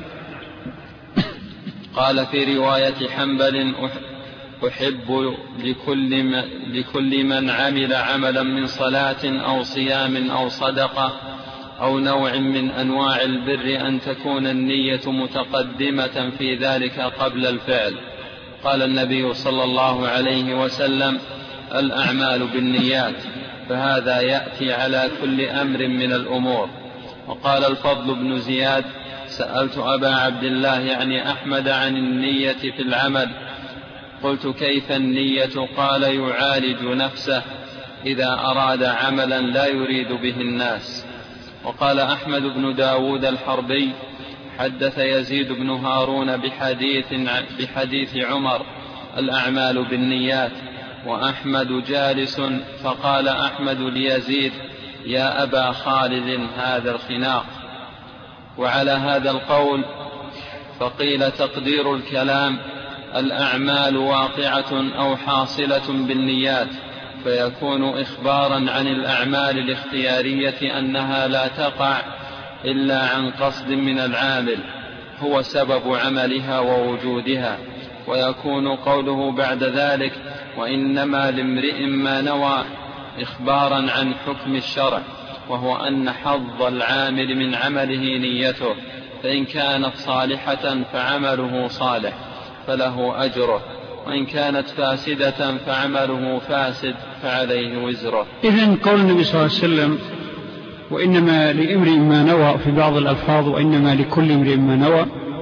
C: قال في رواية حنبل أحب لكل, لكل من عمل عملا من صلاة أو صيام أو صدقة أو نوع من أنواع البر أن تكون النية متقدمة في ذلك قبل الفعل. قال النبي صلى الله عليه وسلم الأعمال بالنيات، فهذا يأتي على كل أمر من الأمور. وقال الفضل بن زياد سألت أبا عبد الله يعني أحمد عن النية في العمل، قلت كيف النية؟ قال يعالج نفسه إذا أراد عملا لا يريد به الناس. وقال أحمد بن داود الحربي حدث يزيد بن هارون بحديث, بحديث عمر الأعمال بالنيات، وأحمد جالس، فقال أحمد ليزيد يا أبا خالد هذا الخناق. وعلى هذا القول فقيل تقدير الكلام الأعمال واقعة أو حاصلة بالنيات، فيكون إخبارا عن الأعمال الاختيارية أنها لا تقع إلا عن قصد من العامل هو سبب عملها ووجودها، ويكون قوله بعد ذلك وإنما لامرئ ما نوى إخبارا عن حكم الشرع، وهو أن حظ العامل من عمله نيته، فإن كانت صالحة فعمله صالح فله أجره، وإن كانت فاسدة فعمله فاسد فعليه وزره.
B: إذن قول النبي صلى الله عليه وسلم وإنما لامرئ ما نوى في بعض الألفاظ وإنما لكل امرئ ما نوى،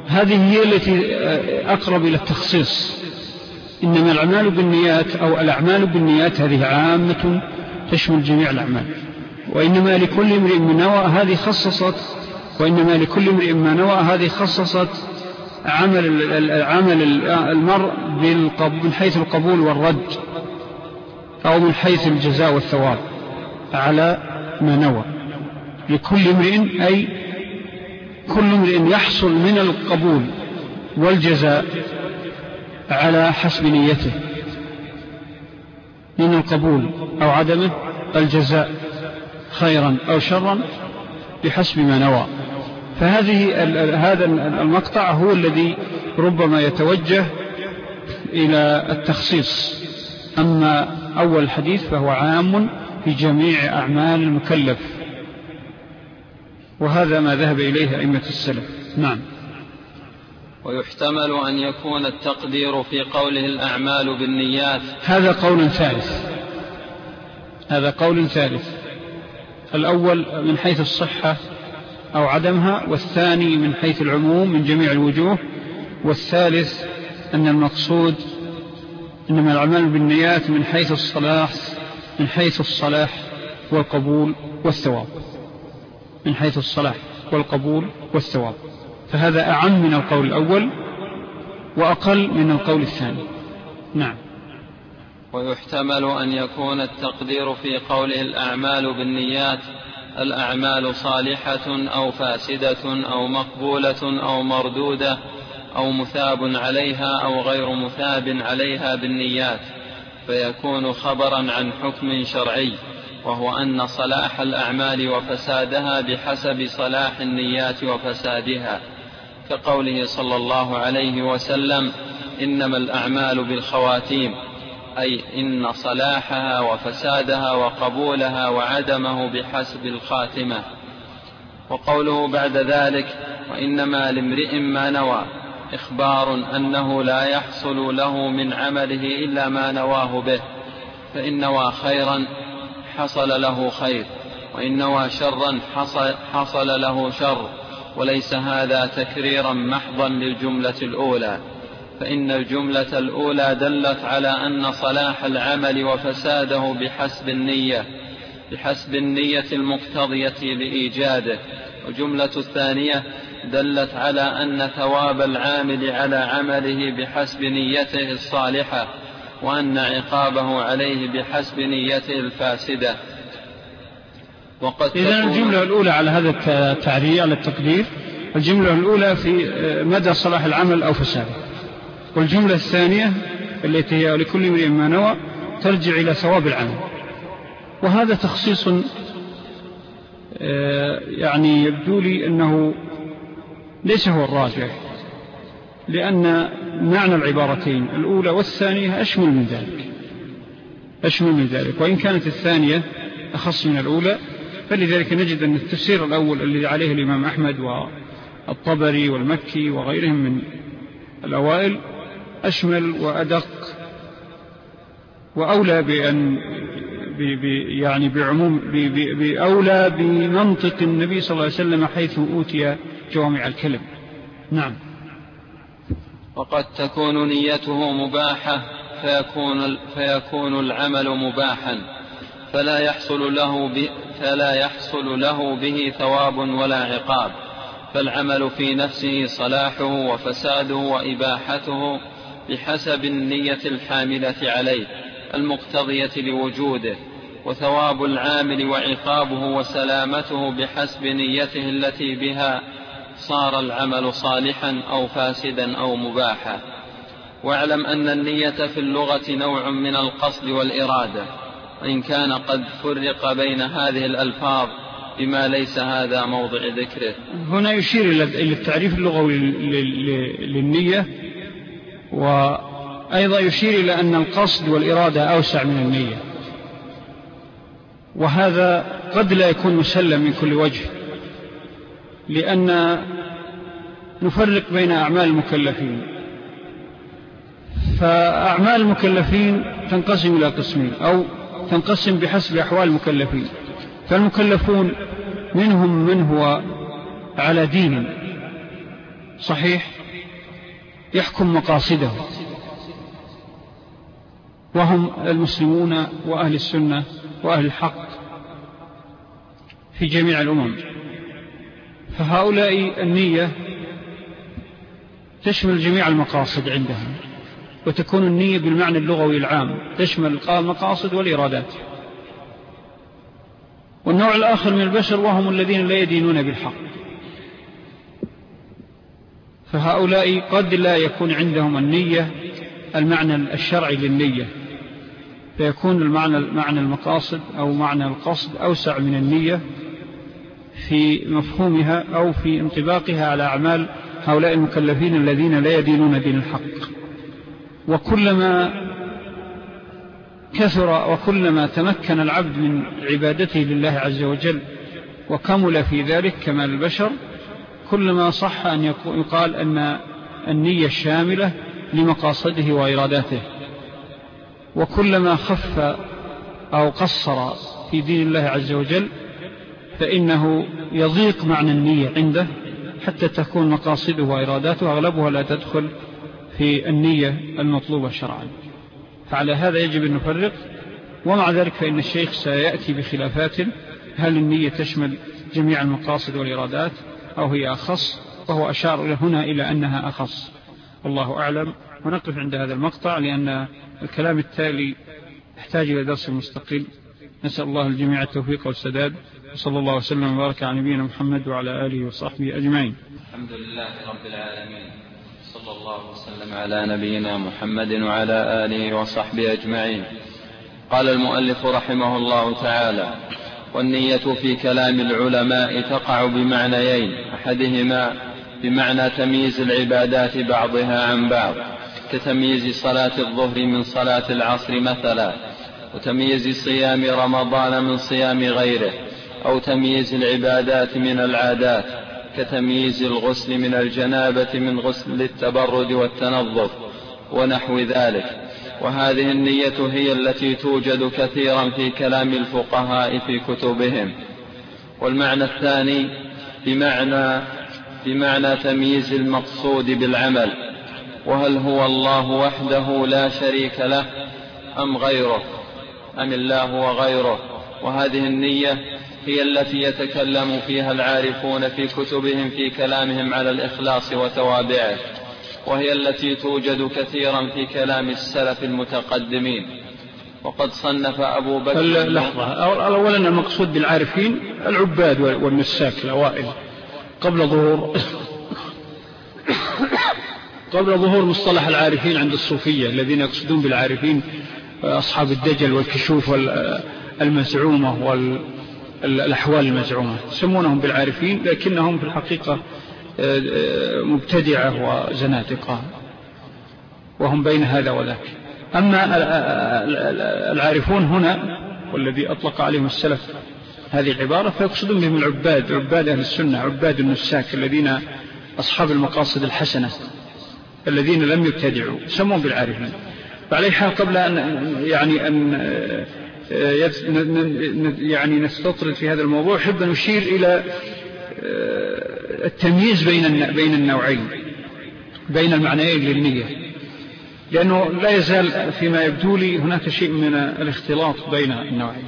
B: هذه هي التي أقرب إلى التخصيص. إنما الأعمال بالنيات أو الأعمال بالنيات هذه عامة تشمل جميع الأعمال. وإنما لكل امرئ ما نوى هذه خصصت وإنما لكل امرئ ما نوى هذه خصصت عمل عمل المرء من حيث القبول والرد أو من حيث الجزاء والثواب على ما نوى. لكل امرئ أي كل امرئ يحصل من القبول والجزاء على حسب نيته، من القبول أو عدمه، الجزاء خيرا أو شرا بحسب ما نوى. فهذه هذا المقطع هو الذي ربما يتوجه إلى التخصيص. أما أول الحديث فهو عام في جميع أعمال المكلف، وهذا ما ذهب إليه أئمة السلف. نعم.
C: ويحتمل أن يكون التقدير في قوله الأعمال بالنيات.
B: هذا قول ثالث هذا قول ثالث الأول من حيث الصحة أو عدمها، والثاني من حيث العموم من جميع الوجوه، والثالث أن المقصود إنما الأعمال بالنيات من حيث الصلاح من حيث الصلاح والقبول والثواب من حيث الصلاح والقبول والثواب. فهذا أعم من القول الأول وأقل من القول الثاني. نعم.
C: ويحتمل أن يكون التقدير في قوله الأعمال بالنيات الأعمال صالحة أو فاسدة أو مقبولة أو مردودة أو مثاب عليها أو غير مثاب عليها بالنيات، فيكون خبرا عن حكم شرعي، وهو أن صلاح الأعمال وفسادها بحسب صلاح النيات وفسادها، كقوله صلى الله عليه وسلم إنما الأعمال بالخواتيم، أي إن صلاحها وفسادها وقبولها وعدمه بحسب الخاتمة. وقوله بعد ذلك وإنما لامرئ ما نوى إخبار أنه لا يحصل له من عمله إلا ما نواه به، فإن نوى خيرا حصل له خير، وإن نوى شرا حصل, حصل له شر، وليس هذا تكريرا محضا للجملة الأولى، فإن الجملة الأولى دلت على أن صلاح العمل وفساده بحسب النية بحسب النية المقتضية لإيجاده، وجملة الثانية دلت على أن ثواب العامل على عمله بحسب نيته الصالحة، وأن عقابه عليه بحسب نيته الفاسدة.
B: وقد إذن الجملة الأولى على هذا التعريع على التقدير، الجملة الأولى في مدى صلاح العمل أو فساده، والجملة الثانية التي هي لكل امرئ ما نوى ترجع إلى ثواب العمل. وهذا تخصيص يعني يبدو لي أنه ليس هو الراجح، لأن معنى العبارتين الأولى والثانية أشمل من ذلك أشمل من ذلك وإن كانت الثانية أخص من الأولى. فلذلك نجد أن التفسير الأول الذي عليه الإمام أحمد والطبري والمكي وغيرهم من الأوائل أشمل وأدق وأولى بأن يعني بعموم بأولى بمنطق النبي صلى الله عليه وسلم حيث أوتي جوامع الكلم. نعم.
C: وقد تكون نيته مباحة فيكون, فيكون العمل مباحا فلا يحصل له ب فلا يحصل له به ثواب ولا عقاب، فالعمل في نفسه صلاحه وفساده وإباحته بحسب النية الحاملة عليه المقتضية لوجوده، وثواب العامل وعقابه وسلامته بحسب نيته التي بها صار العمل صالحا أو فاسدا أو مباحا. واعلم أن النية في اللغة نوع من القصد والإرادة، وإن كان قد فرق بين هذه الألفاظ بما ليس هذا موضع ذكره.
B: هنا يشير إلى التعريف اللغوي للنية، وأيضا يشير إلى أن القصد والإرادة أوسع من النية، وهذا قد لا يكون مسلم من كل وجه، لأن نفرق بين أعمال المكلفين. فأعمال المكلفين تنقسم إلى قسمين أو تنقسم بحسب أحوال المكلفين. فالمكلفون منهم من هو على دين صحيح يحكم مقاصده، وهم المسلمون وأهل السنة وأهل الحق في جميع الأمم. فهؤلاء النية تشمل جميع المقاصد عندهم، وتكون النية بالمعنى اللغوي العام، تشمل المقاصد والإرادات. والنوع الآخر من البشر وهم الذين لا يدينون بالحق، فهؤلاء قد لا يكون عندهم النية المعنى الشرعي للنية، فيكون المعنى معنى المقاصد أو معنى القصد أوسع من النية في مفهومها أو في انطباقها على أعمال هؤلاء المكلفين الذين لا يدينون دين الحق. وكلما كثر وكلما تمكن العبد من عبادته لله عز وجل وكمل في ذلك كمال البشر، كلما صح أن يقال أن النية الشاملة لمقاصده وإراداته. وكلما خف أو قصر في دين الله عز وجل فإنه يضيق معنى النية عنده، حتى تكون مقاصده وإراداته أغلبها لا تدخل في النية المطلوبة شرعا. فعلى هذا يجب أن نفرق. ومع ذلك فإن الشيخ سيأتي بخلافات، هل النية تشمل جميع المقاصد والإرادات أو هي أخص، وهو أشار هنا إلى أنها أخص، والله أعلم. ونقف عند هذا المقطع لأن الكلام التالي يحتاج إلى درس مستقل. نسأل الله الجميع التوفيق والسداد، وصلى الله وسلم وبارك على نبينا محمد وعلى آله وصحبه أجمعين.
C: الحمد لله رب العالمين، صلى الله وسلم على نبينا محمد وعلى آله وصحبه أجمعين. قال المؤلف رحمه الله تعالى: والنية في كلام العلماء تقع بمعنيين، أحدهما بمعنى تمييز العبادات بعضها عن بعض، كتمييز صلاة الظهر من صلاة العصر مثلا، وتمييز صيام رمضان من صيام غيره، أو تمييز العبادات من العادات، كتمييز الغسل من الجنابة من غسل التبرد والتنظف ونحو ذلك. وهذه النية هي التي توجد كثيرا في كلام الفقهاء في كتبهم. والمعنى الثاني بمعنى, بمعنى تمييز المقصود بالعمل، وهل هو الله وحده لا شريك له أم غيره أم الله وغيره. وهذه النية هي التي يتكلم فيها العارفون في كتبهم في كلامهم على الإخلاص وتوابعه، وهي التي توجد كثيرا في كلام السلف المتقدمين. وقد صنف أبو بكر
B: لحظة، أولا المقصود بالعارفين العباد والنساك الأوائل قبل ظهور قبل ظهور مصطلح العارفين عند الصوفية، الذين يقصدون بالعارفين أصحاب الدجل والكشوف والمزعومة والأحوال المزعومة، يسمونهم بالعارفين، لكنهم في الحقيقة مبتدعة وزنادقة، وهم بين هذا وذاك. أما العارفون هنا والذي أطلق عليهم السلف هذه العبارة فيقصدون بهم العباد، عباد أهل السنة، عباد النساك الذين أصحاب المقاصد الحسنة الذين لم يبتدعوا، يسمون بالعارفين. فعليه حال قبل أن يعني أن يعني نستطرد في هذا الموضوع، أحب أن نشير إلى التمييز بين بين النوعين، بين المعنيين للنية، لأنه لا يزال فيما يبدو لي هناك شيء من الاختلاط بين النوعين.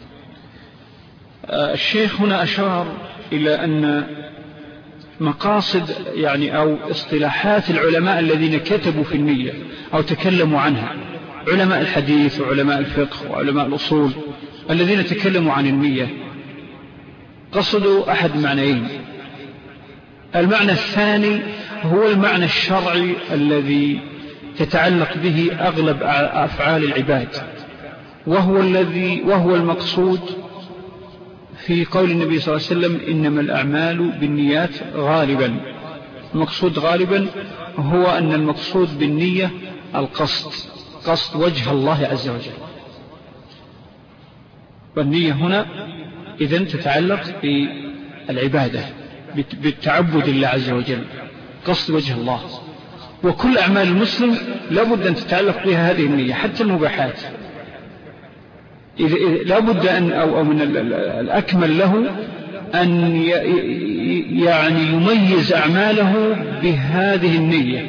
B: الشيخ هنا أشار إلى أن مقاصد يعني أو اصطلاحات العلماء الذين كتبوا في النية أو تكلموا عنها، علماء الحديث وعلماء الفقه وعلماء الأصول الذين تكلموا عن النية، قصدوا أحد معنيين. المعنى الثاني هو المعنى الشرعي الذي تتعلق به أغلب أفعال العباد، وهو الذي وهو المقصود في قول النبي صلى الله عليه وسلم: إنما الأعمال بالنيات غالبا. المقصود غالبا هو أن المقصود بالنية القصد، قصد وجه الله عز وجل. والنية هنا إذن تتعلق بالعبادة، بالتعبد لله عز وجل، قصد وجه الله. وكل أعمال المسلم لابد أن تتعلق بها هذه النية، حتى المباحات لابد أن أو من الأكمل له أن يعني يميز أعماله بهذه النية،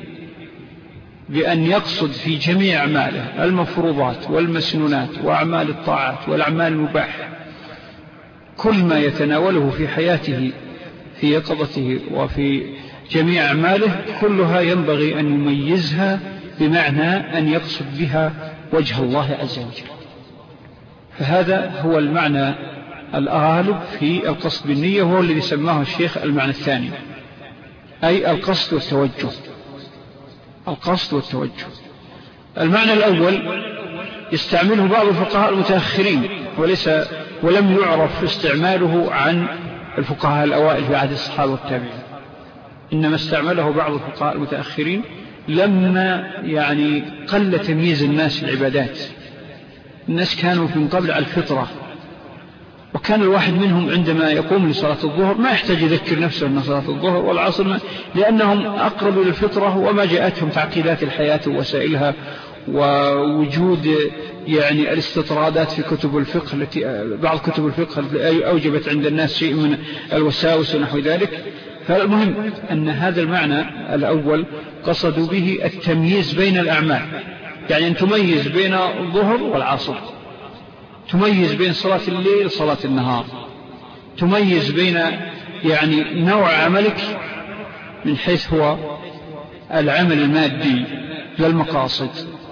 B: بأن يقصد في جميع أعماله المفروضات والمسنونات وأعمال الطاعات والأعمال المباحة كل ما يتناوله في حياته في يقظته وفي جميع أعماله كلها ينبغي أن يميزها بمعنى أن يقصد بها وجه الله عز وجل. فهذا هو المعنى الغالب في القصد بالنية، وهو الذي سماه الشيخ المعنى الثاني، أي القصد والتوجه. القصد والتوجه. المعنى الأول يستعمله بعض الفقهاء المتأخرين وليس ولم يعرف استعماله عن الفقهاء الأوائل في عهد الصحابة والتابعين، إنما استعمله بعض الفقهاء المتأخرين لما يعني قل تمييز الناس العبادات. الناس كانوا من قبل على الفطرة، وكان الواحد منهم عندما يقوم لصلاة الظهر ما يحتاج يذكر نفسه أن صلاة الظهر والعصر، لأنهم أقرب للفطرة وما جاءتهم تعقيدات الحياة ووسائلها ووجود يعني الاستطرادات في كتب الفقه التي بعض كتب الفقه أوجبت عند الناس شيء من الوساوس ونحو ذلك. فالمهم أن هذا المعنى الأول قصدوا به التمييز بين الأعمال، يعني أن تميز بين الظهر والعصر، تميز بين صلاة الليل وصلاة النهار، تميز بين يعني نوع عملك من حيث هو العمل المادي للمقاصد.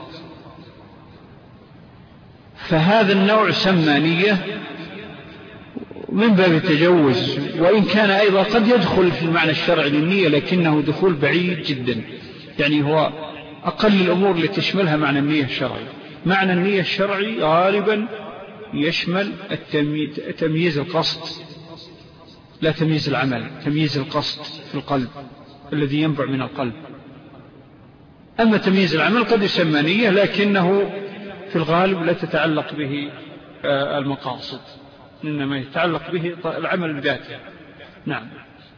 B: فهذا النوع سمى نية من باب التجوز، وإن كان أيضا قد يدخل في المعنى الشرعي للنية، لكنه دخول بعيد جدا، يعني هو أقل الأمور اللي تشملها معنى النية الشرعي. معنى النية الشرعي غالبا يشمل تمييز القصد لا تمييز العمل، تمييز القصد في القلب الذي ينبع من القلب. أما تمييز العمل قد يسمى نية، لكنه في الغالب لا تتعلق به المقاصد، إنما يتعلق به العمل بذاته. نعم.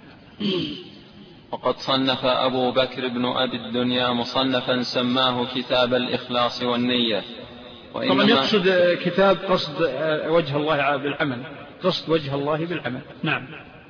C: وقد صنف أبو بكر بن أبي الدنيا مصنفا سماه كتاب الإخلاص والنية.
B: طبعا يقصد كتاب قصد وجه الله بالعمل، قصد وجه الله بالعمل. نعم.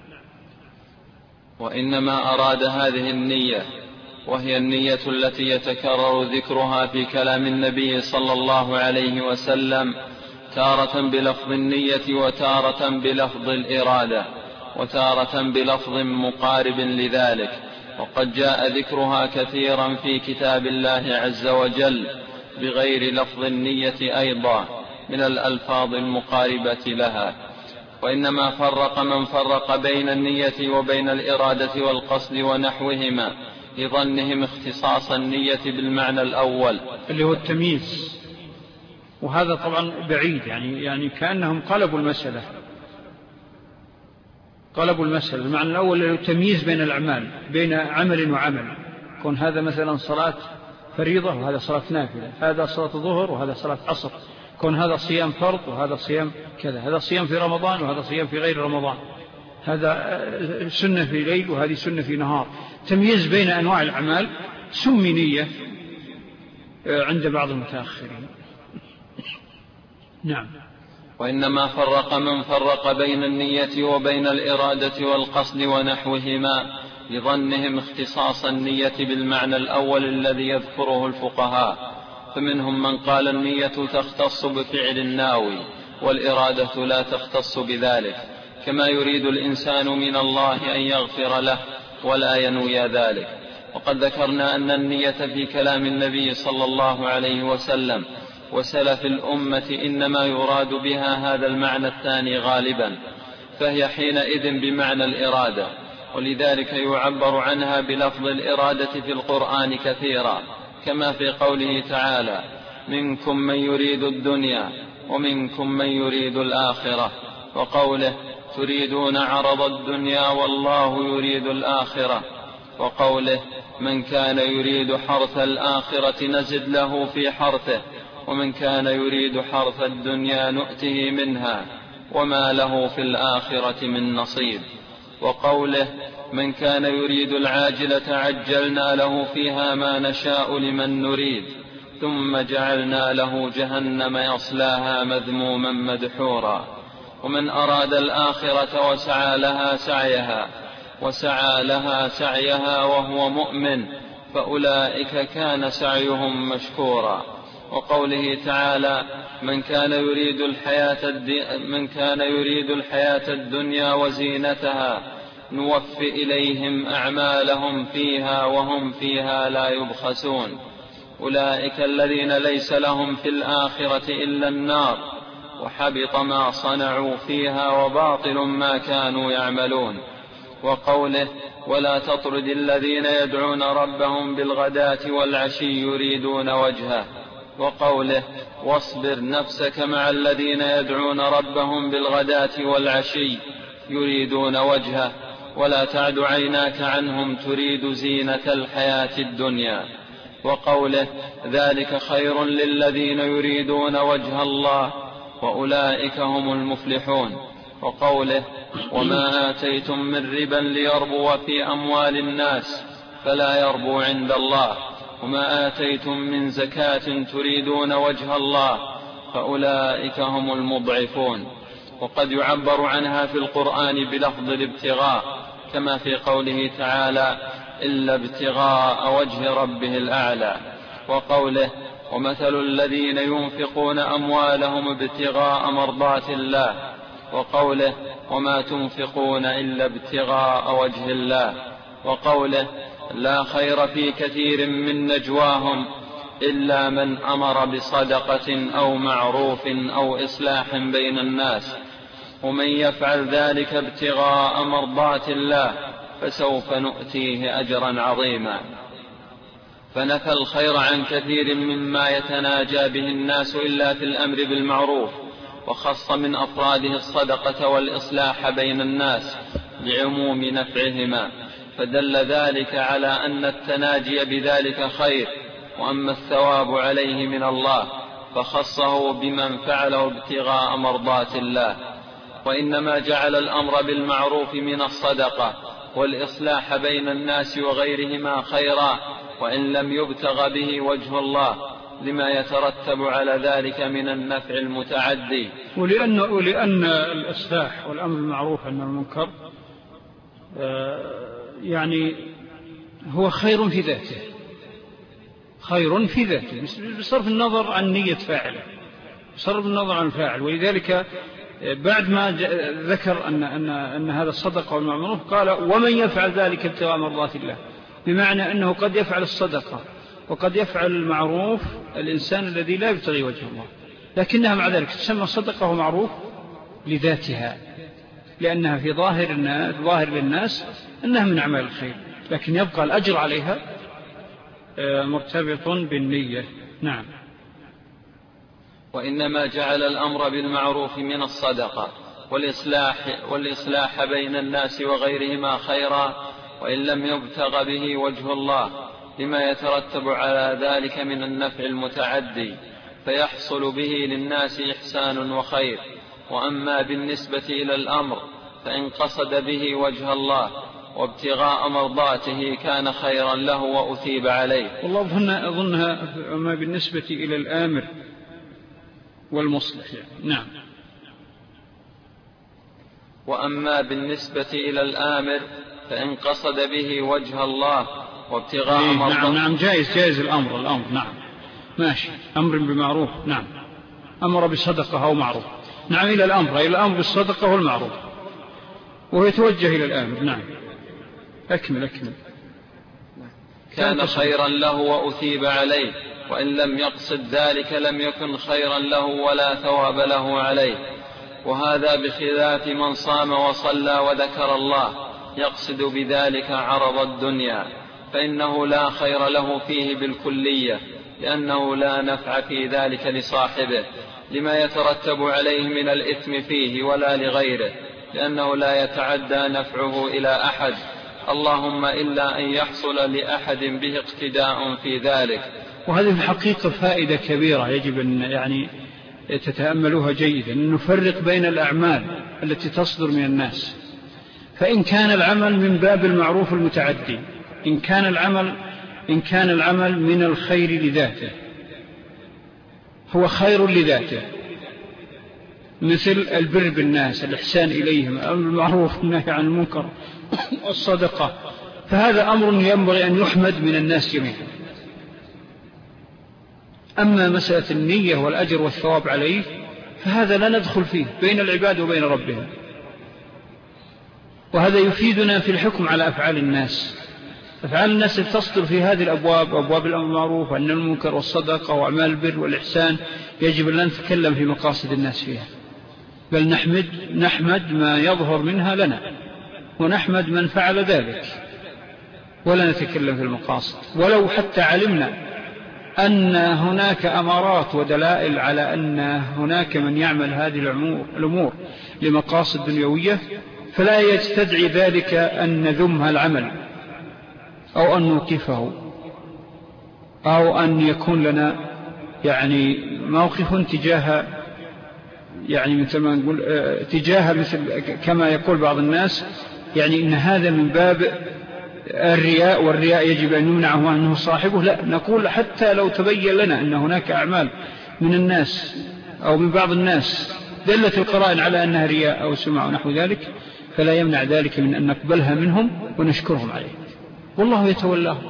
C: وإنما أراد هذه النية، وهي النية التي يتكرر ذكرها في كلام النبي صلى الله عليه وسلم، تارة بلفظ النية وتارة بلفظ الإرادة وتارة بلفظ مقارب لذلك. وقد جاء ذكرها كثيرا في كتاب الله عز وجل بغير لفظ النية أيضا من الألفاظ المقاربة لها. وإنما فرق من فرق بين النية وبين الإرادة والقصد ونحوهما لظنهم اختصاص النية بالمعنى الأول
B: اللي هو التمييز، وهذا طبعا بعيد، يعني يعني كأنهم قلبوا المسألة قلبوا المسألة المعنى الأول اللي هو التمييز بين الأعمال، بين عمل وعمل، كون هذا مثلا صلاة فريضة وهذا صلاة نافلة، هذا صلاة ظهر وهذا صلاة عصر، كون هذا صيام فرض وهذا صيام كذا، هذا صيام في رمضان وهذا صيام في غير رمضان، هذا سنة في ليل وهذه سنة في نهار. تمييز بين أنواع الأعمال سمي نية عند بعض المتأخرين. نعم.
C: وإنما فرق من فرق بين النية وبين الإرادة والقصد ونحوهما لظنهم اختصاص النية بالمعنى الأول الذي يذكره الفقهاء. فمنهم من قال النية تختص بفعل الناوي والإرادة لا تختص بذلك، كما يريد الإنسان من الله أن يغفر له ولا ينوي ذلك. وقد ذكرنا أن النية في كلام النبي صلى الله عليه وسلم وسلف الأمة إنما يراد بها هذا المعنى الثاني غالبا، فهي حينئذ بمعنى الإرادة، ولذلك يعبر عنها بلفظ الإرادة في القرآن كثيرا، كما في قوله تعالى: منكم من يريد الدنيا ومنكم من يريد الآخرة، وقوله: تريدون عرض الدنيا والله يريد الآخرة، وقوله: من كان يريد حرث الآخرة نزد له في حرثه ومن كان يريد حرث الدنيا نؤته منها وما له في الآخرة من نصيب، وقوله: من كان يريد العاجلة عجلنا له فيها ما نشاء لمن نريد ثم جعلنا له جهنم يصلاها مذموما مدحورا. ومن أراد الآخرة وسعى لها سعيها وسعى لها سعيها وهو مؤمن فأولئك كان سعيهم مشكورا. وقوله تعالى من كان يريد الحياة, من كان يريد الحياة الدنيا وزينتها نوف إليهم أعمالهم فيها وهم فيها لا يبخسون. أولئك الذين ليس لهم في الآخرة إلا النار وحبط ما صنعوا فيها وباطل ما كانوا يعملون. وقوله ولا تطرد الذين يدعون ربهم بالغداة والعشي يريدون وجهه. وقوله واصبر نفسك مع الذين يدعون ربهم بالغداة والعشي يريدون وجهه ولا تعد عيناك عنهم تريد زينة الحياة الدنيا. وقوله ذلك خير للذين يريدون وجه الله وأولئك هم المفلحون. وقوله وما آتيتم من ربا ليربو في أموال الناس فلا يربو عند الله وما آتيتم من زكاة تريدون وجه الله فأولئك هم المضعفون. وقد يعبر عنها في القرآن بلفظ الابتغاء كما في قوله تعالى إلا ابتغاء وجه ربه الأعلى. وقوله ومثل الذين ينفقون أموالهم ابتغاء مرضات الله. وقوله وما تنفقون إلا ابتغاء وجه الله. وقوله لا خير في كثير من نجواهم إلا من أمر بصدقة أو معروف أو إصلاح بين الناس ومن يفعل ذلك ابتغاء مرضات الله فسوف نؤتيه أجرا عظيما. فنفى الخير عن كثير مما يتناجى به الناس إلا في الأمر بالمعروف وخص من أفراده الصدقة والإصلاح بين الناس لعموم نفعهما فدل ذلك على أن التناجي بذلك خير. وأما الثواب عليه من الله فخصه بمن فعله ابتغاء مرضات الله. وإنما جعل الأمر بالمعروف من الصدقة والإصلاح بين الناس وغيرهما خيرا وإن لم يبتغ به وجه الله لما يترتب على ذلك من النفع المتعدي.
B: ولأن, ولأن الإصلاح والأمر بالمعروف عن المنكر يعني هو خير في ذاته خير في ذاته بصرف النظر عن نية فاعله بصرف النظر عن الفاعل. ولذلك بعد ما ذكر أن, أن, أن هذا الصدقة والمعروف قال ومن يفعل ذلك ابتغاء مرضات الله بمعنى أنه قد يفعل الصدقة وقد يفعل المعروف الإنسان الذي لا يبتغي وجه الله لكنها مع ذلك تسمى صدقة ومعروف لذاتها لأنها في ظاهر الناس ظاهر للناس أنها من أعمال الخير لكن يبقى الأجر عليها مرتبط بالنية. نعم.
C: وإنما جعل الأمر بالمعروف من الصدقة والإصلاح, والإصلاح بين الناس وغيرهما خيرا وإن لم يبتغ به وجه الله لما يترتب على ذلك من النفع المتعدي فيحصل به للناس إحسان وخير. وأما بالنسبة إلى الأمر فإن قصد به وجه الله وابتغاء مرضاته كان خيرا له وأثيب عليه.
B: والله أظنها, أظنها أما بالنسبة إلى الآمر والمصلح يعني. نعم.
C: وأما بالنسبة إلى الآمر فإن قصد به وجه الله وابتغاء
B: إيه
C: مرضاته.
B: نعم نعم جائز جائز الأمر الأمر نعم ماشي أمر بمعروف. نعم أمر بصدقة أو معروف. نعم إلى الأمر إلى الأمر بالصدقة والمعروف وهو يتوجه إلى الآمر. نعم أكمل أكمل.
C: كان خيرا له وأثيب عليه وإن لم يقصد ذلك لم يكن خيرا له ولا ثواب له عليه. وهذا بخلاف من صام وصلى وذكر الله يقصد بذلك عرض الدنيا فإنه لا خير له فيه بالكلية لأنه لا نفع في ذلك لصاحبه لما يترتب عليه من الإثم فيه ولا لغيره لأنه لا يتعدى نفعه إلى أحد اللهم إلا أن يحصل لأحد به اقتداء في ذلك.
B: وهذه الحقيقة فائدة كبيرة يجب أن يعني تتأملوها جيدا أن نفرق بين الأعمال التي تصدر من الناس. فإن كان العمل من باب المعروف المتعدي إن كان العمل إن كان العمل من الخير لذاته هو خير لذاته مثل البر بالناس، الإحسان إليهم، الأمر بالمعروف والنهي عن المنكر، الصدقة، فهذا أمر ينبغي أن يحمد من الناس جميعا. أما مسألة النية والأجر والثواب عليه فهذا لا ندخل فيه، بين العباد وبين ربهم، وهذا يفيدنا في الحكم على أفعال الناس. أفعال الناس تصدر في هذه الأبواب، أبواب الأمر بالمعروف والنهي عن المنكر والصدقة وأعمال البر والإحسان، يجب أن لا نتكلم في مقاصد الناس فيها، بل نحمد, نحمد ما يظهر منها لنا، ونحمد من فعل ذلك، ولا نتكلم في المقاصد. ولو حتى علمنا أن هناك أمارات ودلائل على أن هناك من يعمل هذه الأمور لمقاصد دنيوية، فلا يستدعي ذلك أن نذم العمل أو أن نوقفه، أو أن يكون لنا يعني موقف تجاه يعني مثل ما نقول تجاه مثل كما يقول بعض الناس، يعني إن هذا من باب الرياء، والرياء يجب أن يمنعه وأنه صاحبه. لا، نقول حتى لو تبين لنا أن هناك أعمال من الناس أو من بعض الناس دلت القرائن على أنها رياء أو سمع ونحو ذلك، فلا يمنع ذلك من أن نقبلها منهم ونشكرهم عليه، والله يتولاه.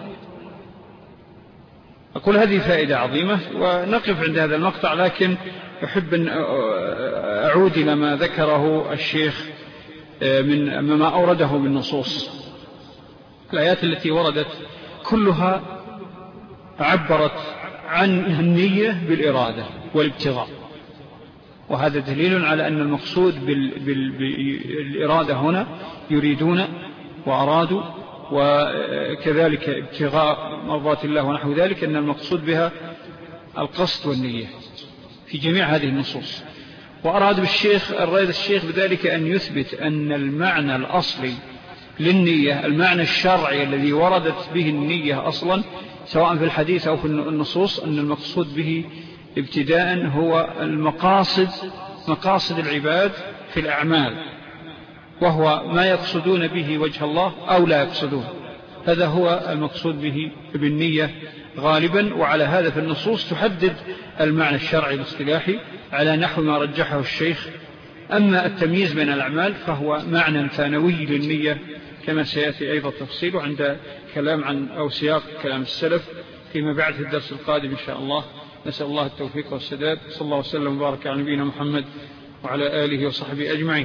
B: أقول هذه فائدة عظيمة، ونقف عند هذا المقطع، لكن أحب أن أعود إلى ما ذكره الشيخ من ما أورده بالنصوص. الآيات التي وردت كلها عبرت عن النية بالإرادة والابتغاء، وهذا دليل على أن المقصود بالإرادة هنا يريدون وأرادوا، وكذلك ابتغاء مرضات الله ونحو ذلك، أن المقصود بها القصد والنية في جميع هذه النصوص. وأراد بالشيخ أراد الشيخ بذلك أن يثبت أن المعنى الأصلي للنية، المعنى الشرعي الذي وردت به النية أصلا سواء في الحديث أو في النصوص، أن المقصود به ابتداء هو المقاصد، مقاصد العباد في الأعمال، وهو ما يقصدون به وجه الله أو لا يقصدون، هذا هو المقصود به بالنية غالبا. وعلى هذا في النصوص تحدد المعنى الشرعي الاصطلاحي على نحو ما رجحه الشيخ. أما التمييز بين الأعمال فهو معنى ثانوي للنية، كما سيأتي أيضا تفصيله عند كلام عن أو سياق كلام السلف فيما بعد في الدرس القادم إن شاء الله. نسأل الله التوفيق والسداد، صلى الله وسلم وبارك على نبينا محمد وعلى آله وصحبه أجمعين.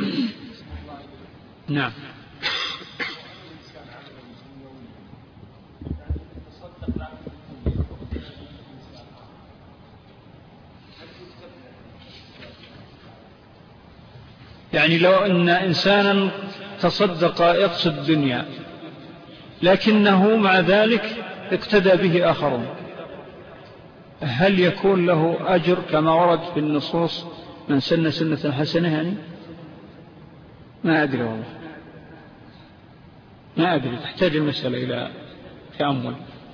B: نعم. يعني لو أن إنسانا تصدق يقصد الدنيا لكنه مع ذلك اقتدى به آخرون، هل يكون له أجر كما ورد في النصوص من سن سنة حسنة؟ يعني ما أدري والله، ما أدري، تحتاج المسألة إلى تأمل.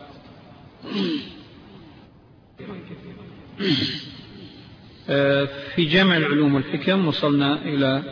B: في جامع العلوم والحكم وصلنا إلى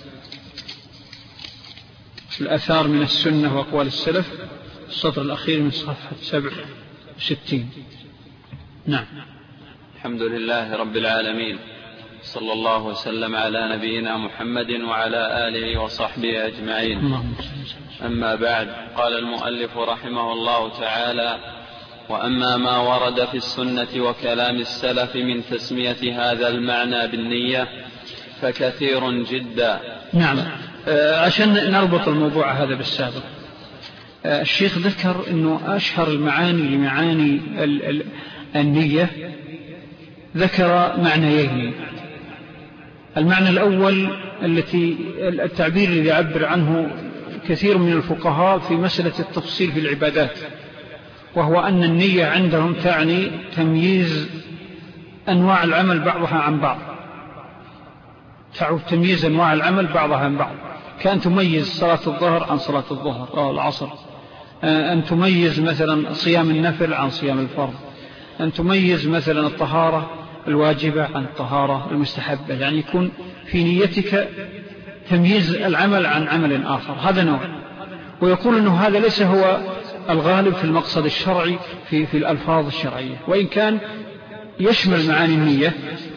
B: الأثار من السنة وأقوال السلف، السطر الأخير من صفحة سبع وستين. نعم.
C: الحمد لله رب العالمين، صلى الله وسلم على نبينا محمد وعلى آله وصحبه أجمعين. أما بعد، قال المؤلف رحمه الله تعالى: وأما ما ورد في السنة وكلام السلف من تسمية هذا المعنى بالنية فكثير جدا.
B: نعم. آه عشان نربط الموضوع هذا بالسابق، آه الشيخ ذكر أنه أشهر المعاني لمعاني ال ال النية، ذكر معنيين. المعنى الأول التي التعبير الذي يعبر عنه كثير من الفقهاء في مسألة التفصيل في العبادات، وهو أن النية عندهم تعني تمييز أنواع العمل بعضها عن بعض، تعود تمييز أنواع العمل بعضها عن بعض، كأن تميز صلاة الظهر عن صلاة الظهر أو العصر، أن تميز مثلا صيام النفل عن صيام الفرض، أن تميز مثلا الطهارة الواجبة عن الطهارة المستحبة، يعني يكون في نيتك تمييز العمل عن عمل آخر، هذا نوع. ويقول أنه هذا ليس هو الغالب في المقصد الشرعي في, في الألفاظ الشرعية، وإن كان يشمل معاني النية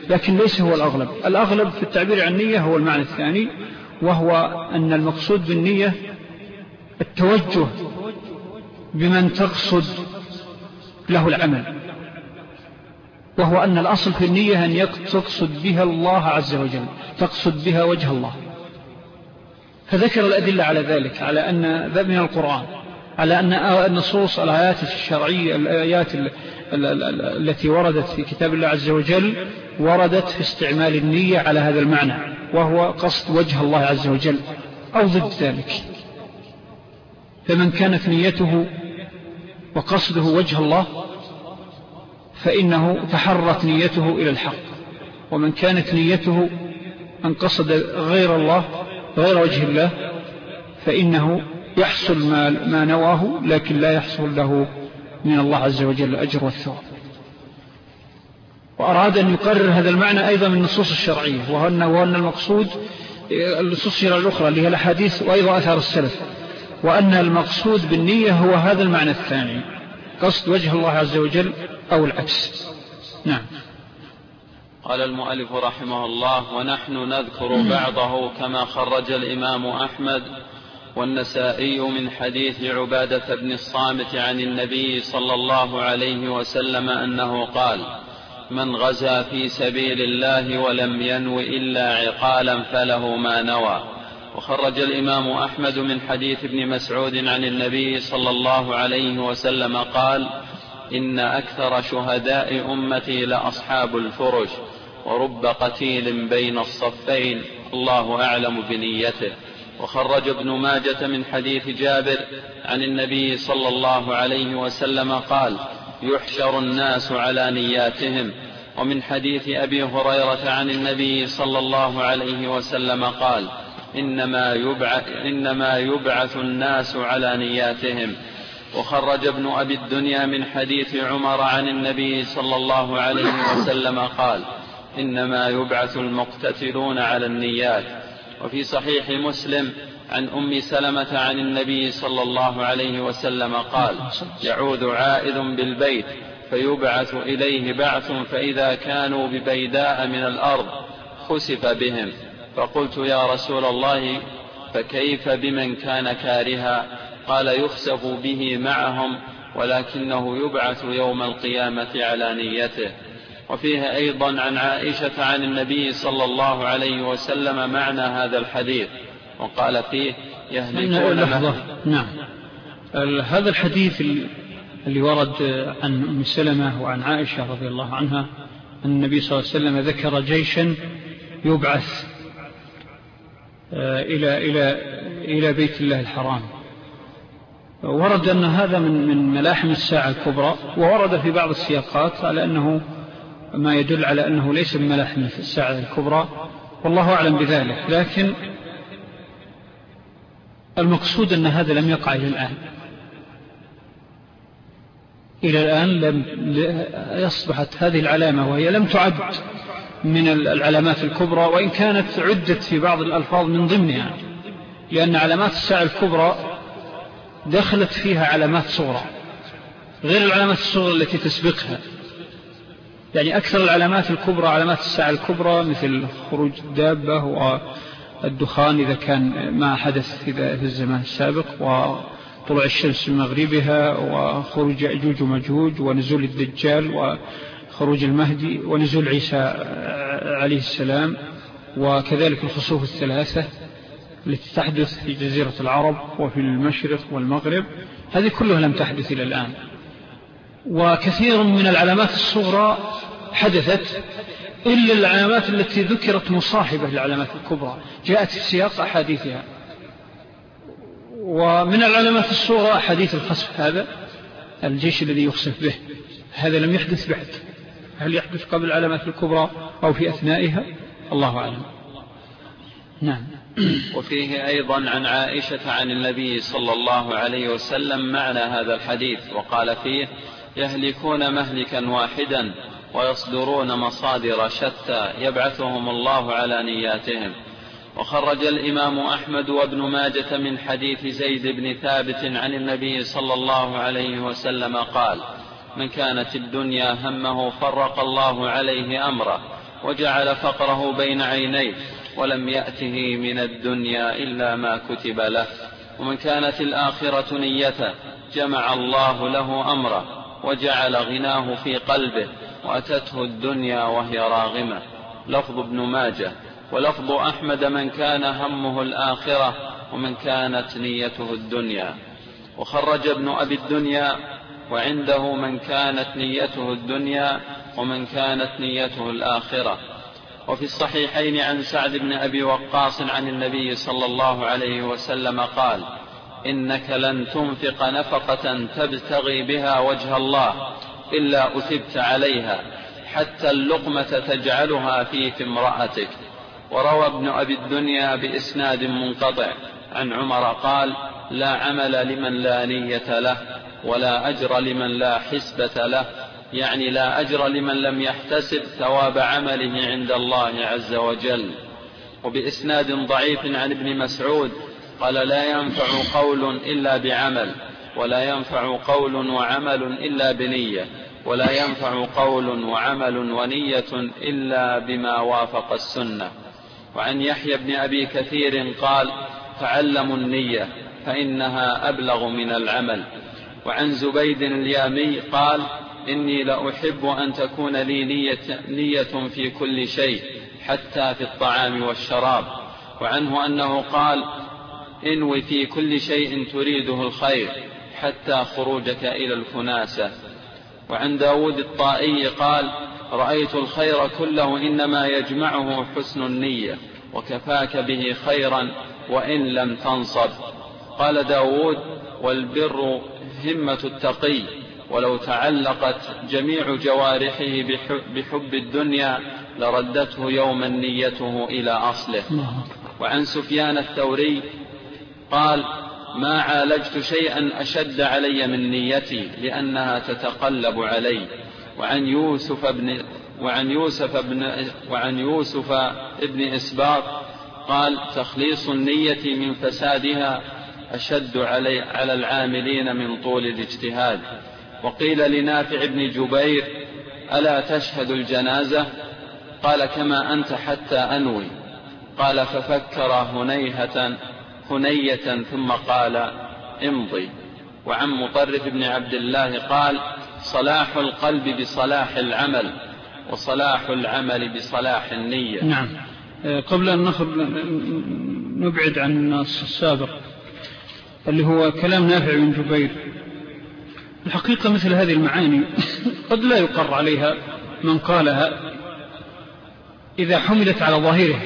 B: لكن ليس هو الأغلب. الأغلب في التعبير عن النية هو المعنى الثاني، وهو أن المقصود بالنية التوجه بمن تقصد له العمل، وهو أن الأصل في النية أن تقصد بها الله عز وجل، تقصد بها وجه الله. فذكر الأدلة على ذلك، على أن ذا من القرآن، على أن النصوص الآيات الشرعية، الآيات التي وردت في كتاب الله عز وجل وردت في استعمال النية على هذا المعنى، وهو قصد وجه الله عز وجل أو ضد ذلك. فمن كانت نيته وقصده وجه الله فإنه تحرك نيته إلى الحق، ومن كانت نيته أن قصد غير الله غير وجه الله فإنه يحصل ما, ما نواه، لكن لا يحصل له من الله عز وجل الأجر والثواب. وأراد أن يقرر هذا المعنى أيضا من النصوص الشرعية، وأن, وأن المقصود النصوص الشرعية الأخرى اللي هي الحديث وأيضا أثار السلف، وأن المقصود بالنية هو هذا المعنى الثاني، قصد وجه الله عز وجل أو العكس. نعم.
C: قال المؤلف رحمه الله: ونحن نذكر بعضه كما خرج الإمام أحمد والنسائي من حديث عبادة بن الصامت عن النبي صلى الله عليه وسلم أنه قال: من غزا في سبيل الله ولم ينو إلا عقالا فله ما نوى. وخرج الإمام أحمد من حديث ابن مسعود عن النبي صلى الله عليه وسلم قال: إن أكثر شهداء أمتي لأصحاب الفرش، ورب قتيل بين الصفين الله أعلم بنيته. وخرج ابن ماجة من حديث جابر عن النبي صلى الله عليه وسلم قال: يحشر الناس على نياتهم. ومن حديث أبي هريرة عن النبي صلى الله عليه وسلم قال: إنما يبعث, إنما يبعث الناس على نياتهم. وخرج ابن أبي الدنيا من حديث عمر عن النبي صلى الله عليه وسلم قال: إنما يبعث المقتتلون على النيات. وفي صحيح مسلم عن أم سلمة عن النبي صلى الله عليه وسلم قال: يعود عائد بالبيت فيبعث إليه بعث، فإذا كانوا ببيداء من الأرض خسف بهم. فقلت: يا رسول الله، فكيف بمن كان كارها؟ قال: يخسف به معهم، ولكنه يبعث يوم القيامة على نيته. وفيه أيضا عن عائشة عن النبي صلى الله عليه وسلم معنى هذا الحديث، وقال فيه: يهلكون
B: لحظة. نعم. هذا الحديث اللي ورد عن أم سلمة وعن عائشة رضي الله عنها أن النبي صلى الله عليه وسلم ذكر جيشا يبعث إلى إلى إلى بيت الله الحرام. ورد أن هذا من من ملاحم الساعة الكبرى، وورد في بعض السياقات على أنه ما يدل على أنه ليس من ملاحم الساعة الكبرى، والله أعلم بذلك. لكن المقصود أن هذا لم يقع إلى الآن، إلى الآن لم يصبحت هذه العلامة، وهي لم تعد من العلامات الكبرى، وإن كانت عدت في بعض الألفاظ من ضمنها، لأن علامات الساعة الكبرى دخلت فيها علامات صغرى غير العلامات الصغرى التي تسبقها. يعني أكثر العلامات الكبرى علامات الساعة الكبرى مثل خروج الدابة والدخان إذا كان ما حدث في الزمان السابق، وطلوع الشمس من مغربها، وخروج يأجوج وماجوج، ونزول الدجال، وخروج المهدي، ونزول عيسى عليه السلام، وكذلك الخسوف الثلاثة التي تحدث في جزيرة العرب وفي المشرق والمغرب. هذه كلها لم تحدث إلى الآن. وكثير من العلامات الصغرى حدثت، إلا العلامات التي ذكرت مصاحبة للعلامات الكبرى جاءت في سياق أحاديثها. ومن العلامات الصغرى حديث الخسف، هذا الجيش الذي يخسف به، هذا لم يحدث بعد. هل يحدث قبل العلامات الكبرى أو في أثنائها؟ الله أعلم. نعم.
C: وفيه أيضا عن عائشة عن النبي صلى الله عليه وسلم معنى هذا الحديث، وقال فيه: يهلكون مهلكا واحدا ويصدرون مصادر شتى يبعثهم الله على نياتهم. وخرج الإمام أحمد وابن ماجة من حديث زيد بن ثابت عن النبي صلى الله عليه وسلم قال: من كانت الدنيا همه فرق الله عليه أمره، وجعل فقره بين عينيه ولم يأته من الدنيا إلا ما كتب له. ومن كانت الآخرة نيته جمع الله له أمره وجعل غناه في قلبه وأتته الدنيا وهي راغمة. لفظ ابن ماجه. ولفظ أحمد من كان همه الآخرة ومن كانت نيته الدنيا. وخرج ابن أبي الدنيا وعنده من كانت نيته الدنيا ومن كانت نيته الآخرة. وفي الصحيحين عن سعد بن أبي وقاص عن النبي صلى الله عليه وسلم قال: إنك لن تنفق نفقة تبتغي بها وجه الله إلا أثبت عليها حتى اللقمة تجعلها في امرأتك. وروى ابن أبي الدنيا بإسناد منقطع عن عمر قال: لا عمل لمن لا نية له ولا أجر لمن لا حسبة له، يعني لا أجر لمن لم يحتسب ثواب عمله عند الله عز وجل. وبإسناد ضعيف عن ابن مسعود قال: لا ينفع قول إلا بعمل، ولا ينفع قول وعمل إلا بنية، ولا ينفع قول وعمل ونية إلا بما وافق السنة. وعن يحيى بن أبي كثير قال: تعلموا النية فإنها أبلغ من العمل. وعن زبيد اليامي قال: إني لأحب أن تكون لي نية, نية في كل شيء حتى في الطعام والشراب. وعنه أنه قال: انوي في كل شيء تريده الخير حتى خروجك إلى الكناسة. وعن داود الطائي قال: رأيت الخير كله إنما يجمعه حسن النية، وكفاك به خيرا وإن لم تنصب. قال داود: والبر همة التقي، ولو تعلقت جميع جوارحه بحب الدنيا لردته يوما نيته إلى أصله. وعن سفيان الثوري قال: ما عالجت شيئا أشد علي من نيتي لأنها تتقلب علي. وعن يوسف بن وعن يوسف بن وعن يوسف ابن إسباط قال: تخليص النية من فسادها أشد علي على العاملين من طول الاجتهاد. وقيل لنافع بن جبير: ألا تشهد الجنازة؟ قال: كما أنت حتى أنوي. قال: ففكر هنيهة هنية ثم قال: امضي. وعن مطرف بن عبد الله قال: صلاح القلب بصلاح العمل، وصلاح العمل بصلاح النية.
B: نعم. قبل أن نبعد عن النص السابق اللي هو كلام نافع بن جبير، الحقيقة مثل هذه المعاني قد لا يقر عليها من قالها إذا حملت على ظاهره،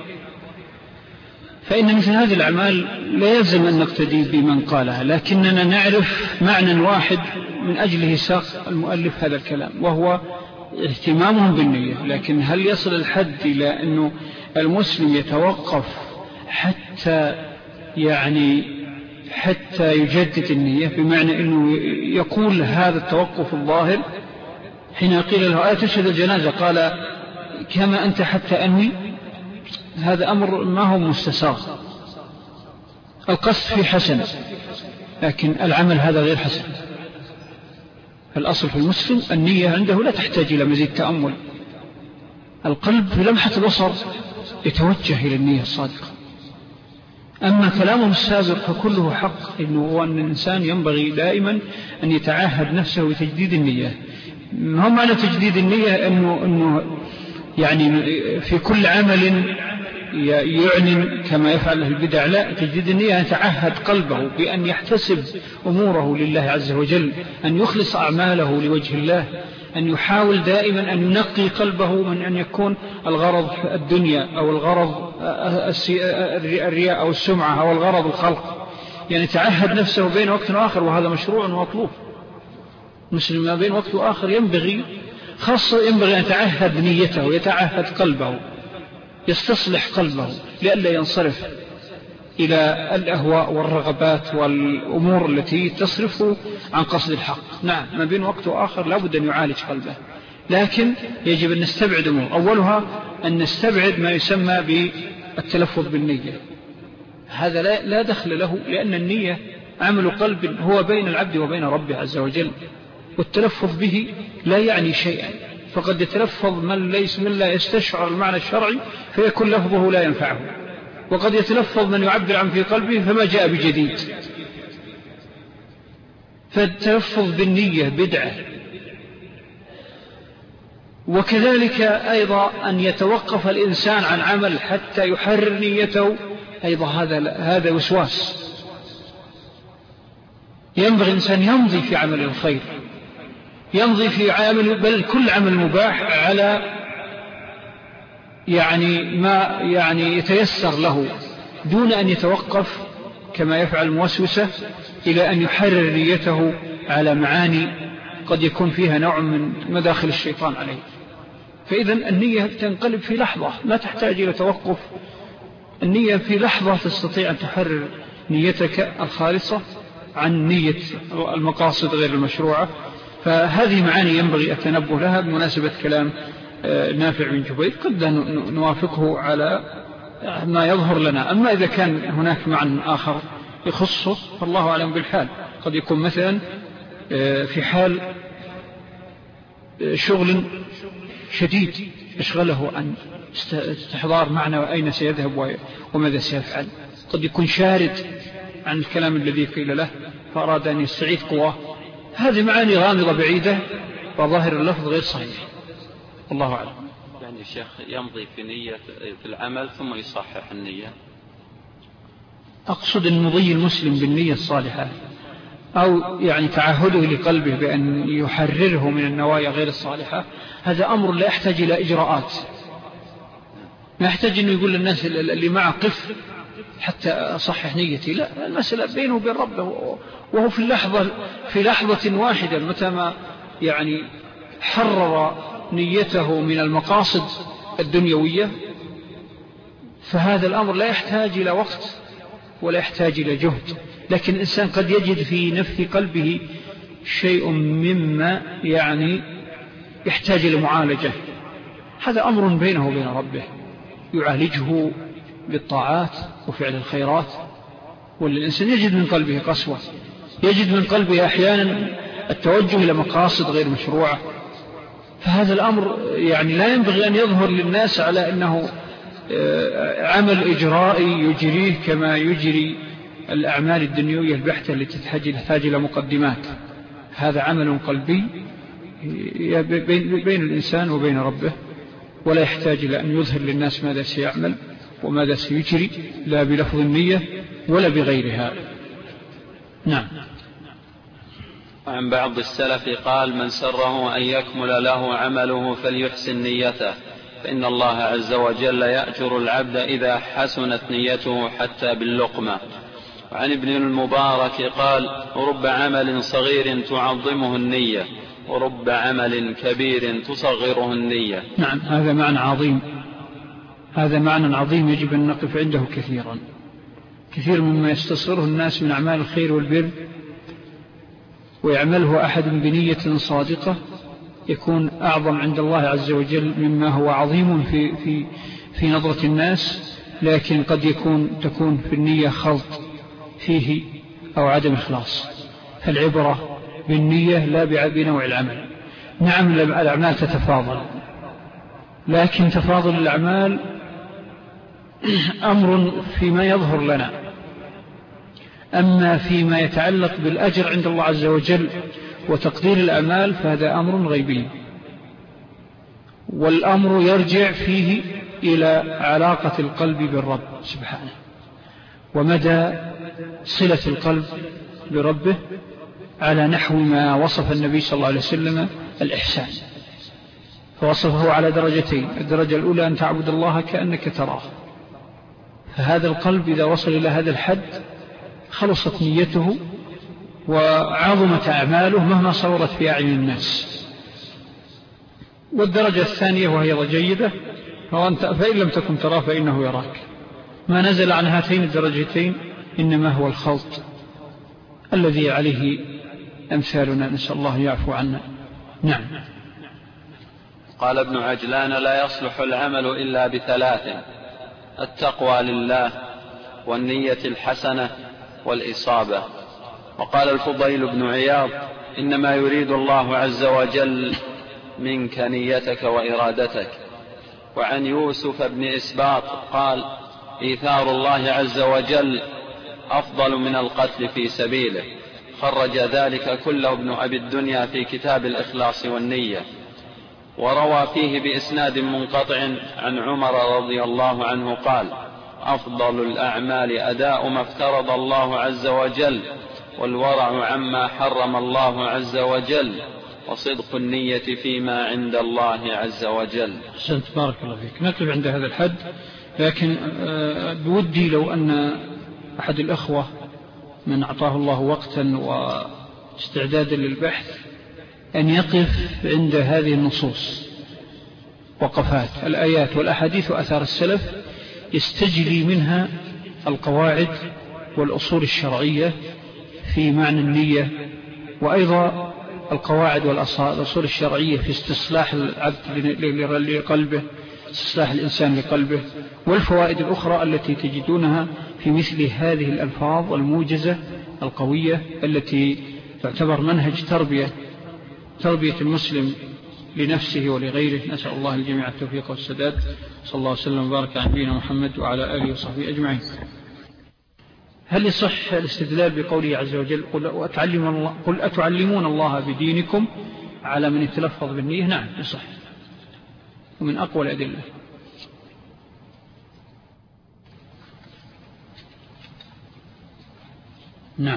B: فإن مثل هذه الأعمال لا يلزم أن نقتدي بمن قالها، لكننا نعرف معنى واحد من أجله ساق المؤلف هذا الكلام، وهو اهتمامهم بالنية. لكن هل يصل الحد إلى أنه المسلم يتوقف حتى يعني حتى يجدد النية، بمعنى أنه يقول هذا التوقف الظاهر حين قيل له: آية تشهد الجنازة؟ قال: كما أنت حتى أنوي. هذا أمر ما هو مستساغ. القصد في حسن، لكن العمل هذا غير حسن. الأصل في المسلم النية عنده لا تحتاج إلى مزيد تأمل. القلب في لمحة البصر يتوجه إلى النية الصادقة. أما كلامه السابق فكله حق، إنه هو أن الإنسان ينبغي دائما أن يتعاهد نفسه بتجديد النية. ما معنى تجديد النية؟ أنه, إنه يعني في كل عمل يعلن كما يفعل البدع، لا، تجديد النية أن يتعهد قلبه بأن يحتسب أموره لله عز وجل، أن يخلص أعماله لوجه الله، أن يحاول دائما أن ينقي قلبه من أن يكون الغرض الدنيا أو الغرض الرياء أو السمعة أو الغرض الخلق. يعني تعهد نفسه بين وقت وآخر، وهذا مشروع ومطلوب. مسلم ما بين وقت وآخر ينبغي خاصة ينبغي أن يتعهد نيته ويتعهد قلبه، يستصلح قلبه لئلا ينصرف إلى الأهواء والرغبات والأمور التي تصرفه عن قصد الحق. نعم، ما بين وقت وآخر لابد أن يعالج قلبه، لكن يجب أن نستبعد أمور. أولها أن نستبعد ما يسمى بالتلفظ بالنية، هذا لا دخل له، لأن النية عمل قلب هو بين العبد وبين ربه عز وجل، والتلفظ به لا يعني شيئا. فقد يتلفظ من ليس من لا يستشعر المعنى الشرعي فيكون لفظه لا ينفعه، وقد يتلفظ من يعبر عن في قلبه فما جاء بجديد. فالتلفظ بالنية بدعة. وكذلك أيضا أن يتوقف الإنسان عن عمل حتى يحرر نيته، أيضا هذا هذا وسواس. ينبغي الإنسان يمضي في عمل الخير، يمضي في عمل بل كل عمل مباح على يعني ما يعني يتيسر له، دون أن يتوقف كما يفعل الموسوسة إلى أن يحرر نيته على معاني قد يكون فيها نوع من مداخل الشيطان عليه. فإذا النية تنقلب في لحظة، ما تحتاج إلى توقف. النية في لحظة تستطيع أن تحرر نيتك الخالصة عن نية المقاصد غير المشروعة. فهذه معاني ينبغي التنبه لها بمناسبة كلام نافع بن جبير، قد نوافقه على ما يظهر لنا. أما إذا كان هناك معنى آخر يخصه فالله أعلم بالحال. قد يكون مثلا في حال شغل شديد يشغله عن استحضار معنى أين سيذهب وماذا سيفعل، قد يكون شارد عن الكلام الذي قيل له فأراد أن يستعيد قواه. هذه معاني غامضة بعيدة وظاهر اللفظ غير صحيح، الله أعلم.
C: يعني الشيخ يمضي في نية في العمل ثم يصحح النية.
B: أقصد أن مضي المسلم بالنية الصالحة أو يعني تعهده لقلبه بأن يحرره من النوايا غير الصالحة، هذا أمر لا يحتاج إلى إجراءات، ما يحتاج أنه يقول للناس اللي معه قف حتى أصحح نيتي. لا، المسألة بينه وبين ربه، وهو في اللحظة في لحظة واحدة متى ما يعني حرر نيته من المقاصد الدنيوية، فهذا الأمر لا يحتاج إلى وقت ولا يحتاج إلى جهد. لكن الإنسان قد يجد في نفس قلبه شيء مما يعني يحتاج إلى معالجة، هذا أمر بينه وبين ربه يعالجه بالطاعات وفعل الخيرات. والإنسان يجد من قلبه قسوة، يجد من قلبه أحيانا التوجه إلى مقاصد غير مشروعة، فهذا الأمر يعني لا ينبغي أن يظهر للناس على أنه عمل إجرائي يجريه كما يجري الأعمال الدنيوية البحتة التي تحتاج إلى مقدمات. هذا عمل قلبي بين الإنسان وبين ربه، ولا يحتاج إلى أن يظهر للناس ماذا سيعمل وماذا سيجري، لا بلفظ النية ولا بغيرها. نعم.
C: عن بعض السلف قال: من سره أن يكمل له عمله فليحسن نيته، فإن الله عز وجل يأجر العبد إذا حسنت نيته حتى باللقمة. وعن ابن المبارك قال: رب عمل صغير تعظمه النية، ورب عمل كبير تصغره النية.
B: نعم، هذا معنى عظيم، هذا معنى عظيم يجب أن نقف عنده كثيرا. كثير مما يستصغره الناس من أعمال الخير والبر ويعمله أحد بنية صادقة يكون أعظم عند الله عز وجل مما هو عظيم في, في, في نظرة الناس، لكن قد يكون تكون في النية خلط فيه أو عدم إخلاص. فالعبرة بالنية لا بنوع العمل. نعم الأعمال تتفاضل، لكن تفاضل الأعمال أمر فيما يظهر لنا، أما فيما يتعلق بالأجر عند الله عز وجل وتقدير الأعمال فهذا أمر غيبي، والأمر يرجع فيه إلى علاقة القلب بالرب سبحانه ومدى صلة القلب بربه على نحو ما وصف النبي صلى الله عليه وسلم الإحسان، فوصفه على درجتين: الدرجة الأولى أن تعبد الله كأنك تراه، فهذا القلب إذا وصل إلى هذا الحد خلصت نيته وعظمت أعماله مهما صورت في أعين الناس. والدرجة الثانية وهي جيدة: فإن لم تكن تراه فإنه يراك. ما نزل عن هاتين الدرجتين إنما هو الخلط الذي عليه أمثالنا، نسأل الله يعفو عنا. نعم.
C: قال ابن عجلان: لا يصلح العمل إلا بثلاث: التقوى لله، والنية الحسنة، والإصابة. وقال الفضيل بن عياض: إنما يريد الله عز وجل منك نيتك وإرادتك. وعن يوسف بن إسباط قال: إيثار الله عز وجل أفضل من القتل في سبيله. خرج ذلك كله ابن أبي الدنيا في كتاب الإخلاص والنية. وروى فيه بإسناد منقطع عن عمر رضي الله عنه قال: أفضل الأعمال أداء ما افترض الله عز وجل، والورع عما حرم الله عز وجل، وصدق النية فيما عند الله عز وجل.
B: أحسنت، بارك الله فيك. نكتب عند هذا الحد، لكن بودي لو أن أحد الأخوة من أعطاه الله وقتا واستعدادا للبحث أن يقف عند هذه النصوص، وقفات الآيات والأحاديث وأثار السلف، يستجلي منها القواعد والأصول الشرعية في معنى النية، وأيضا القواعد والأصول الشرعية في استصلاح العبد لقلبه، استصلاح الإنسان لقلبه، والفوائد الأخرى التي تجدونها في مثل هذه الألفاظ الموجزة القوية التي تعتبر منهج تربية تربية المسلم لنفسه ولغيره. نسأل الله الجميع التوفيق والسداد. صلى الله وسلم وبارك على نبينا محمد وعلى آله وصحبه أجمعين. هل يصح الاستدلال بقوله عز وجل: قل أتعلم الله قل أتعلمون الله بدينكم على من يتلفظ بالنية؟ نعم يصح، ومن أقوى الأدلة. نعم.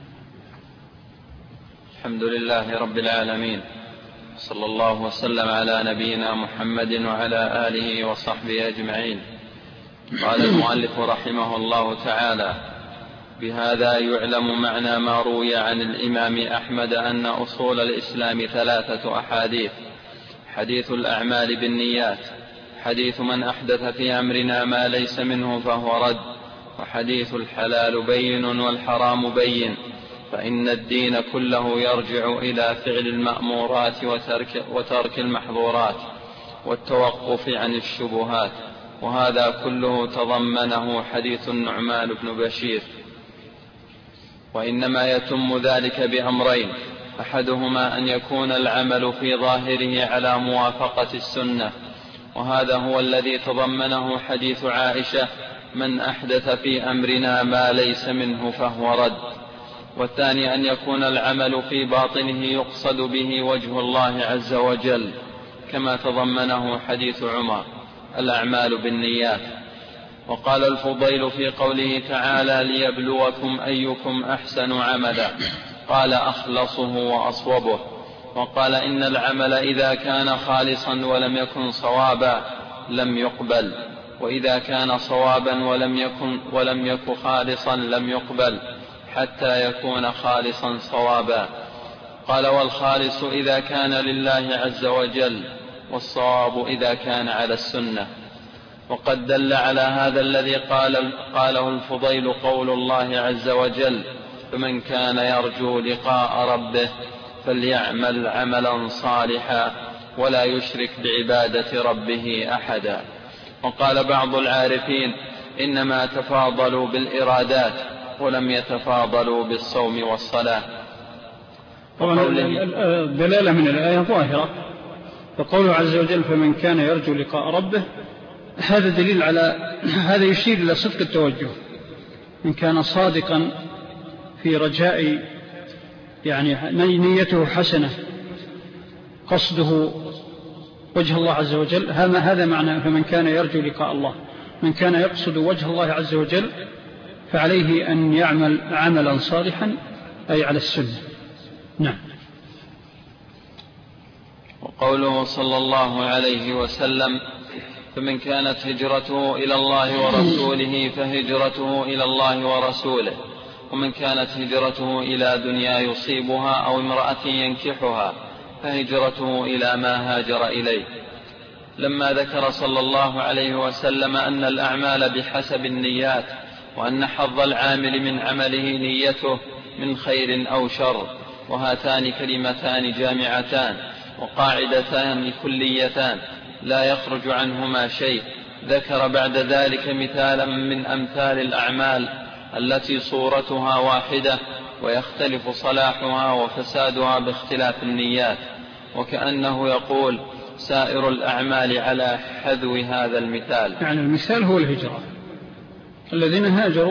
C: الحمد لله رب العالمين، صلى الله وسلم على نبينا محمد وعلى آله وصحبه أجمعين. قال المؤلف رحمه الله تعالى: بهذا يعلم معنى ما روي عن الإمام أحمد أن أصول الإسلام ثلاثة أحاديث: حديث الأعمال بالنيات، حديث من أحدث في أمرنا ما ليس منه فهو رد، وحديث الحلال بين والحرام بين، فإن الدين كله يرجع إلى فعل المأمورات وترك, وترك المحظورات والتوقف عن الشبهات. وهذا كله تضمنه حديث النعمان بن بشير. وإنما يتم ذلك بأمرين: أحدهما أن يكون العمل في ظاهره على موافقة السنة، وهذا هو الذي تضمنه حديث عائشة: من أحدث في أمرنا ما ليس منه فهو رد. والثاني أن يكون العمل في باطنه يقصد به وجه الله عز وجل، كما تضمنه حديث عمر: الأعمال بالنيات. وقال الفضيل في قوله تعالى: ليبلوكم أيكم أحسن عملا، قال: أخلصه وأصوبه. وقال: إن العمل إذا كان خالصا ولم يكن صوابا لم يقبل، وإذا كان صوابا ولم يكن, ولم يكن خالصا لم يقبل، حتى يكون خالصا صوابا. قال: والخالص إذا كان لله عز وجل، والصواب إذا كان على السنة. وقد دل على هذا الذي قال قاله الفضيل قول الله عز وجل: فمن كان يرجو لقاء ربه فليعمل عملا صالحا ولا يشرك بعبادة ربه أحدا. وقال بعض العارفين: إنما تفاضلوا بالإرادات ولم يتفاضلوا بالصوم والصلاة.
B: طبعا الدلالة من الآية ظاهرة، فقوله عز وجل: فمن كان يرجو لقاء ربه، هذا دليل على هذا، يشير إلى صدق التوجه. من كان صادقا في رجاء، يعني نيته حسنة، قصده وجه الله عز وجل، هذا معنى فمن كان يرجو لقاء الله. من كان يقصد وجه الله عز وجل فعليه أن يعمل عملا صالحا، أي على السنة. نعم.
C: وقوله صلى الله عليه وسلم: فمن كانت هجرته إلى الله ورسوله فهجرته إلى الله ورسوله، ومن كانت هجرته إلى دنيا يصيبها أو امرأة ينكحها فهجرته إلى ما هاجر إليه. لما ذكر صلى الله عليه وسلم أن الأعمال بحسب النيات، وأن حظ العامل من عمله نيته من خير أو شر، وهاتان كلمتان جامعتان وقاعدتان كليتان لا يخرج عنهما شيء، ذكر بعد ذلك مثالا من أمثال الأعمال التي صورتها واحدة ويختلف صلاحها وفسادها باختلاف النيات. وكأنه يقول سائر الأعمال على حذو هذا المثال.
B: يعني المثال هو الهجرة. الذين هاجروا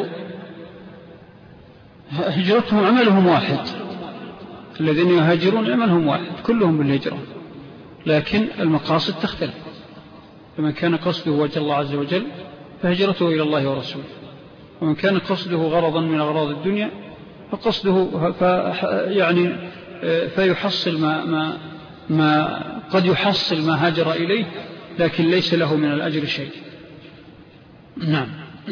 B: هجرتهم عملهم واحد، الذين يهاجرون عملهم واحد كلهم بالهجرة، لكن المقاصد تختلف. فمن كان قصده وجه الله عز وجل فهجرته إلى الله ورسوله، ومن كان قصده غرضا من أغراض الدنيا فقصده يعني فيحصل ما, ما, ما قد يحصل ما هاجر إليه، لكن ليس له من الأجر شيء. نعم.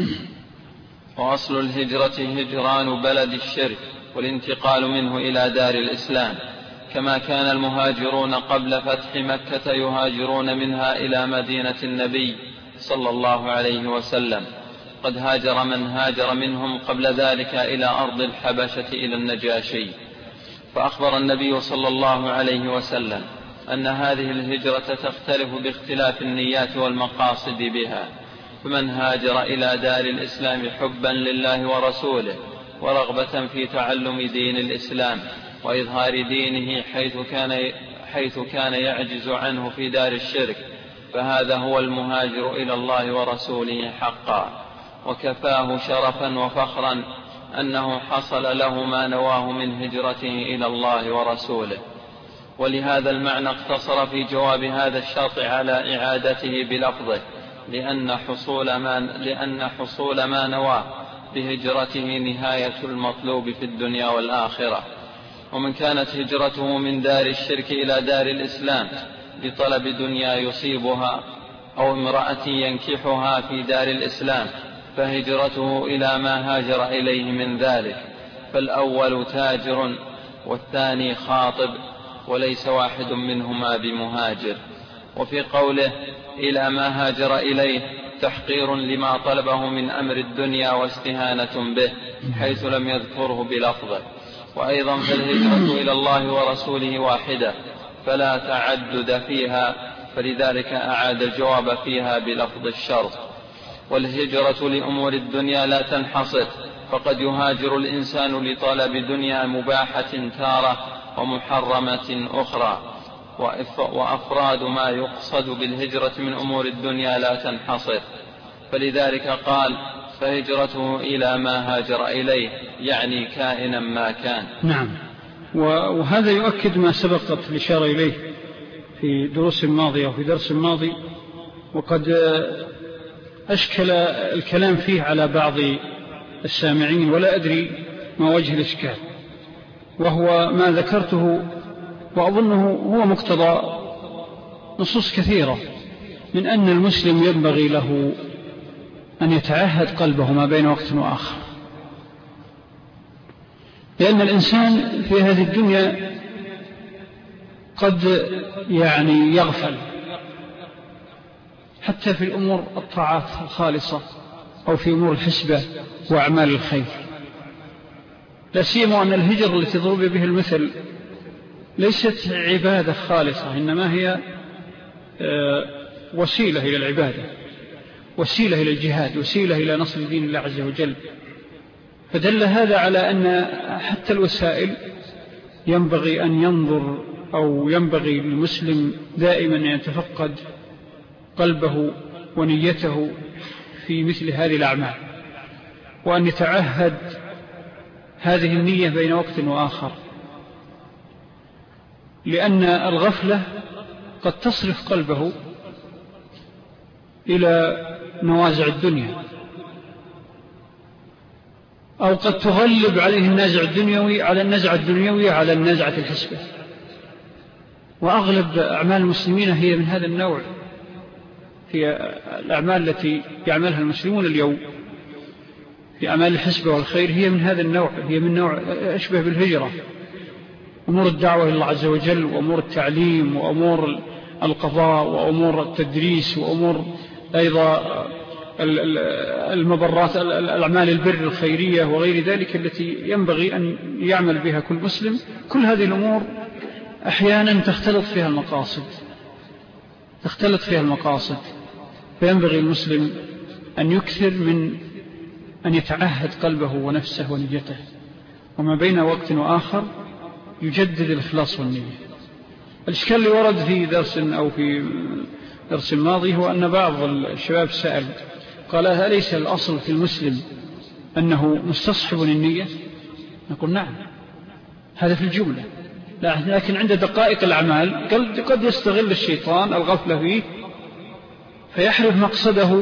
C: وأصل الهجرة هجران بلد الشرك والانتقال منه إلى دار الإسلام، كما كان المهاجرون قبل فتح مكة يهاجرون منها إلى مدينة النبي صلى الله عليه وسلم. قد هاجر من هاجر منهم قبل ذلك إلى أرض الحبشة إلى النجاشي، فأخبر النبي صلى الله عليه وسلم أن هذه الهجرة تختلف باختلاف النيات والمقاصد بها. فمن هاجر إلى دار الإسلام حبا لله ورسوله ورغبة في تعلم دين الإسلام وإظهار دينه حيث كان, حيث كان يعجز عنه في دار الشرك، فهذا هو المهاجر إلى الله ورسوله حقا، وكفاه شرفا وفخرا أنه حصل له ما نواه من هجرته إلى الله ورسوله. ولهذا المعنى اقتصر في جواب هذا الشرط على إعادته بلفظه، لأن حصول ما, لأن حصول ما نواه بهجرته نهاية المطلوب في الدنيا والآخرة. ومن كانت هجرته من دار الشرك إلى دار الإسلام بطلب دنيا يصيبها أو امرأة ينكحها في دار الإسلام فهجرته إلى ما هاجر إليه من ذلك، فالأول تاجر والثاني خاطب، وليس واحد منهما بمهاجر. وفي قوله إلى ما هاجر إليه تحقير لما طلبه من أمر الدنيا واستهانة به، حيث لم يذكره بلفظه. وأيضا فالهجرة إلى الله ورسوله واحدة فلا تعدد فيها، فلذلك أعاد الجواب فيها بلفظ الشرط. والهجرة لأمور الدنيا لا تنحصر، فقد يهاجر الإنسان لطلب دنيا مباحة تارة ومحرمة أخرى، وأفراد ما يقصد بالهجرة من أمور الدنيا لا تنحصر، فلذلك قال فهجرته إلى ما هاجر إليه، يعني كائنا ما كان.
B: نعم. وهذا يؤكد ما سبقت الإشارة إليه في دروس ماضية وفي درس ماضي، وقد أشكل الكلام فيه على بعض السامعين ولا أدري ما وجه الإشكال، وهو ما ذكرته وأظنه هو مقتضى نصوص كثيرة من أن المسلم ينبغي له أن يتعهد قلبه ما بين وقت وآخر، لأن الإنسان في هذه الدنيا قد يعني يغفل حتى في الأمور الطاعات الخالصة أو في أمور الحسبة وأعمال الخير، لا سيما أن الهجر التي ضرب به المثل ليست عبادة خالصة، إنما هي وسيلة إلى العبادة، وسيلة إلى الجهاد، وسيلة إلى نصر دين الله عز وجل. فدل هذا على أن حتى الوسائل ينبغي أن ينظر أو ينبغي للمسلم دائما أن يتفقد قلبه ونيته في مثل هذه الأعمال، وأن يتعهد هذه النية بين وقت وآخر، لأن الغفلة قد تصرف قلبه إلى نوازع الدنيا، أو قد تغلب عليه النازع الدنيوي على النزعة الدنيوية على النزعة الحسبة. وأغلب أعمال المسلمين هي من هذا النوع، هي الأعمال التي يعملها المسلمون اليوم في أعمال الحسبة والخير هي من هذا النوع، هي من نوع أشبه بالهجرة، أمور الدعوة إلى الله عز وجل، وأمور التعليم، وأمور القضاء، وأمور التدريس، وأمور أيضا المبرات، الأعمال البر الخيرية وغير ذلك التي ينبغي أن يعمل بها كل مسلم. كل هذه الأمور أحيانا تختلط فيها المقاصد تختلط فيها المقاصد فينبغي المسلم أن يكثر من أن يتعهد قلبه ونفسه ونيته، وما بين وقت وآخر يجدد الإخلاص والنية. الإشكال اللي ورد في درس أو في درس الماضي هو أن بعض الشباب سأل قال أليس الأصل في المسلم أنه مستصحب للنية؟ نقول نعم، هذا في الجملة، لكن عند دقائق الأعمال قد يستغل الشيطان الغفلة فيه فيحرف مقصده،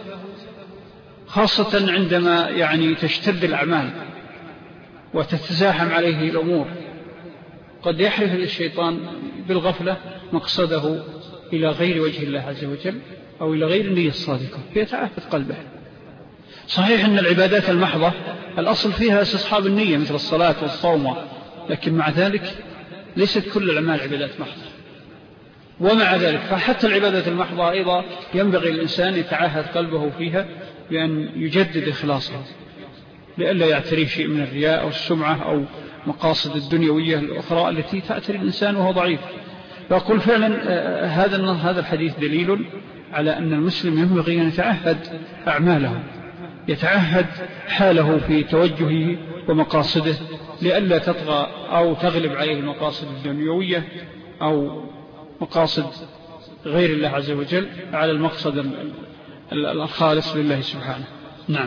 B: خاصة عندما يعني تشتد الأعمال وتتزاحم عليه الأمور، قد يحرف الشيطان بالغفلة مقصده إلى غير وجه الله عز وجل أو إلى غير النية الصادقة فيتعافت قلبه. صحيح أن العبادات المحضة الأصل فيها استصحاب النية مثل الصلاة والصوم، لكن مع ذلك ليست كل الأعمال عبادات محضة، ومع ذلك فحتى العبادات المحضة أيضا ينبغي الإنسان يتعاهد قلبه فيها بأن يجدد إخلاصه لئلا يعتريه شيء من الرياء أو السمعة أو مقاصد الدنيوية الأخرى التي تأتي الإنسان وهو ضعيف. فأقول فعلا هذا هذا الحديث دليل على أن المسلم ينبغي أن يتعهد أعماله، يتعهد حاله في توجهه ومقاصده لئلا تطغى أو تغلب عليه المقاصد الدنيوية أو مقاصد غير الله عز وجل على المقصد الخالص لله سبحانه. نعم.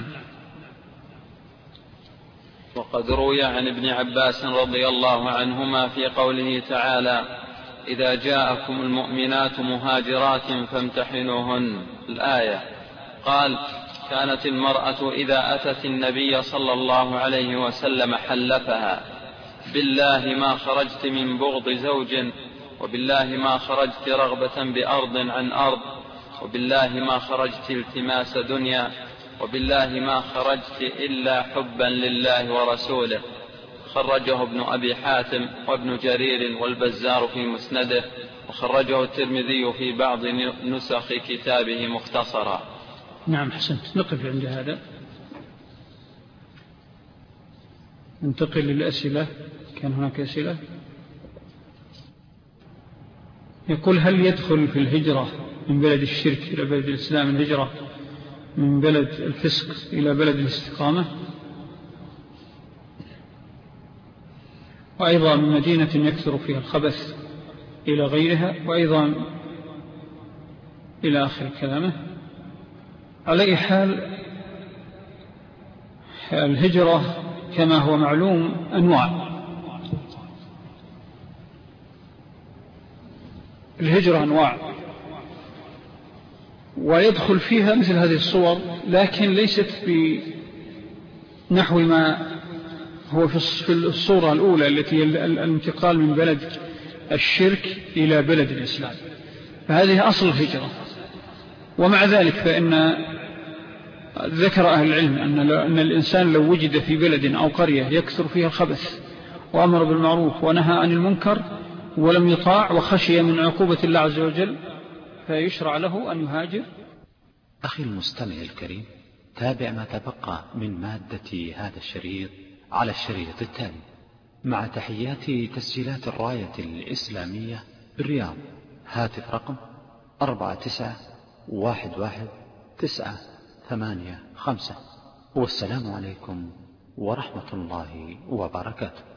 C: وقد روي عن ابن عباس رضي الله عنهما في قوله تعالى: إذا جاءكم المؤمنات مهاجرات فامتحنوهن، الآية، قال: كانت المرأة إذا أتت النبي صلى الله عليه وسلم حلفها: بالله ما خرجت من بغض زوج، وبالله ما خرجت رغبة بأرض عن أرض، وبالله ما خرجت التماس دنيا، وبالله ما خرجت إلا حبا لله ورسوله. خرجه ابن أبي حاتم وابن جرير والبزار في مسنده، وخرجه الترمذي في بعض نسخ كتابه مختصرا.
B: نعم، حسنت. نقف عند هذا، ننتقل للأسئلة. كان هناك أسئلة. يقول: هل يدخل في الهجرة من بلد الشرك إلى بلد الإسلام الهجرة من بلد الفسق إلى بلد الاستقامة، وأيضا من مدينة يكثر فيها الخبث إلى غيرها، وأيضا إلى آخر كلامه؟ على أي حال، الهجرة كما هو معلوم أنواع. الهجرة أنواع، ويدخل فيها مثل هذه الصور، لكن ليست بنحو ما هو في الصورة الأولى التي الانتقال من بلد الشرك إلى بلد الإسلام، فهذه أصل الهجرة. ومع ذلك فإن ذكر أهل العلم أن الإنسان لو وجد في بلد أو قرية يكثر فيها الخبث وأمر بالمعروف ونهى عن المنكر ولم يطاع وخشي من عقوبة الله عز وجل فيشرع له أن يهاجر.
A: أخي المستمع الكريم، تابع ما تبقى من مادة هذا الشريط على الشريط التالي، مع تحيات تسجيلات الراية الإسلامية بالرياض. هاتف رقم أربعة تسعة واحد واحد تسعة ثمانية خمسة. والسلام عليكم ورحمة الله وبركاته.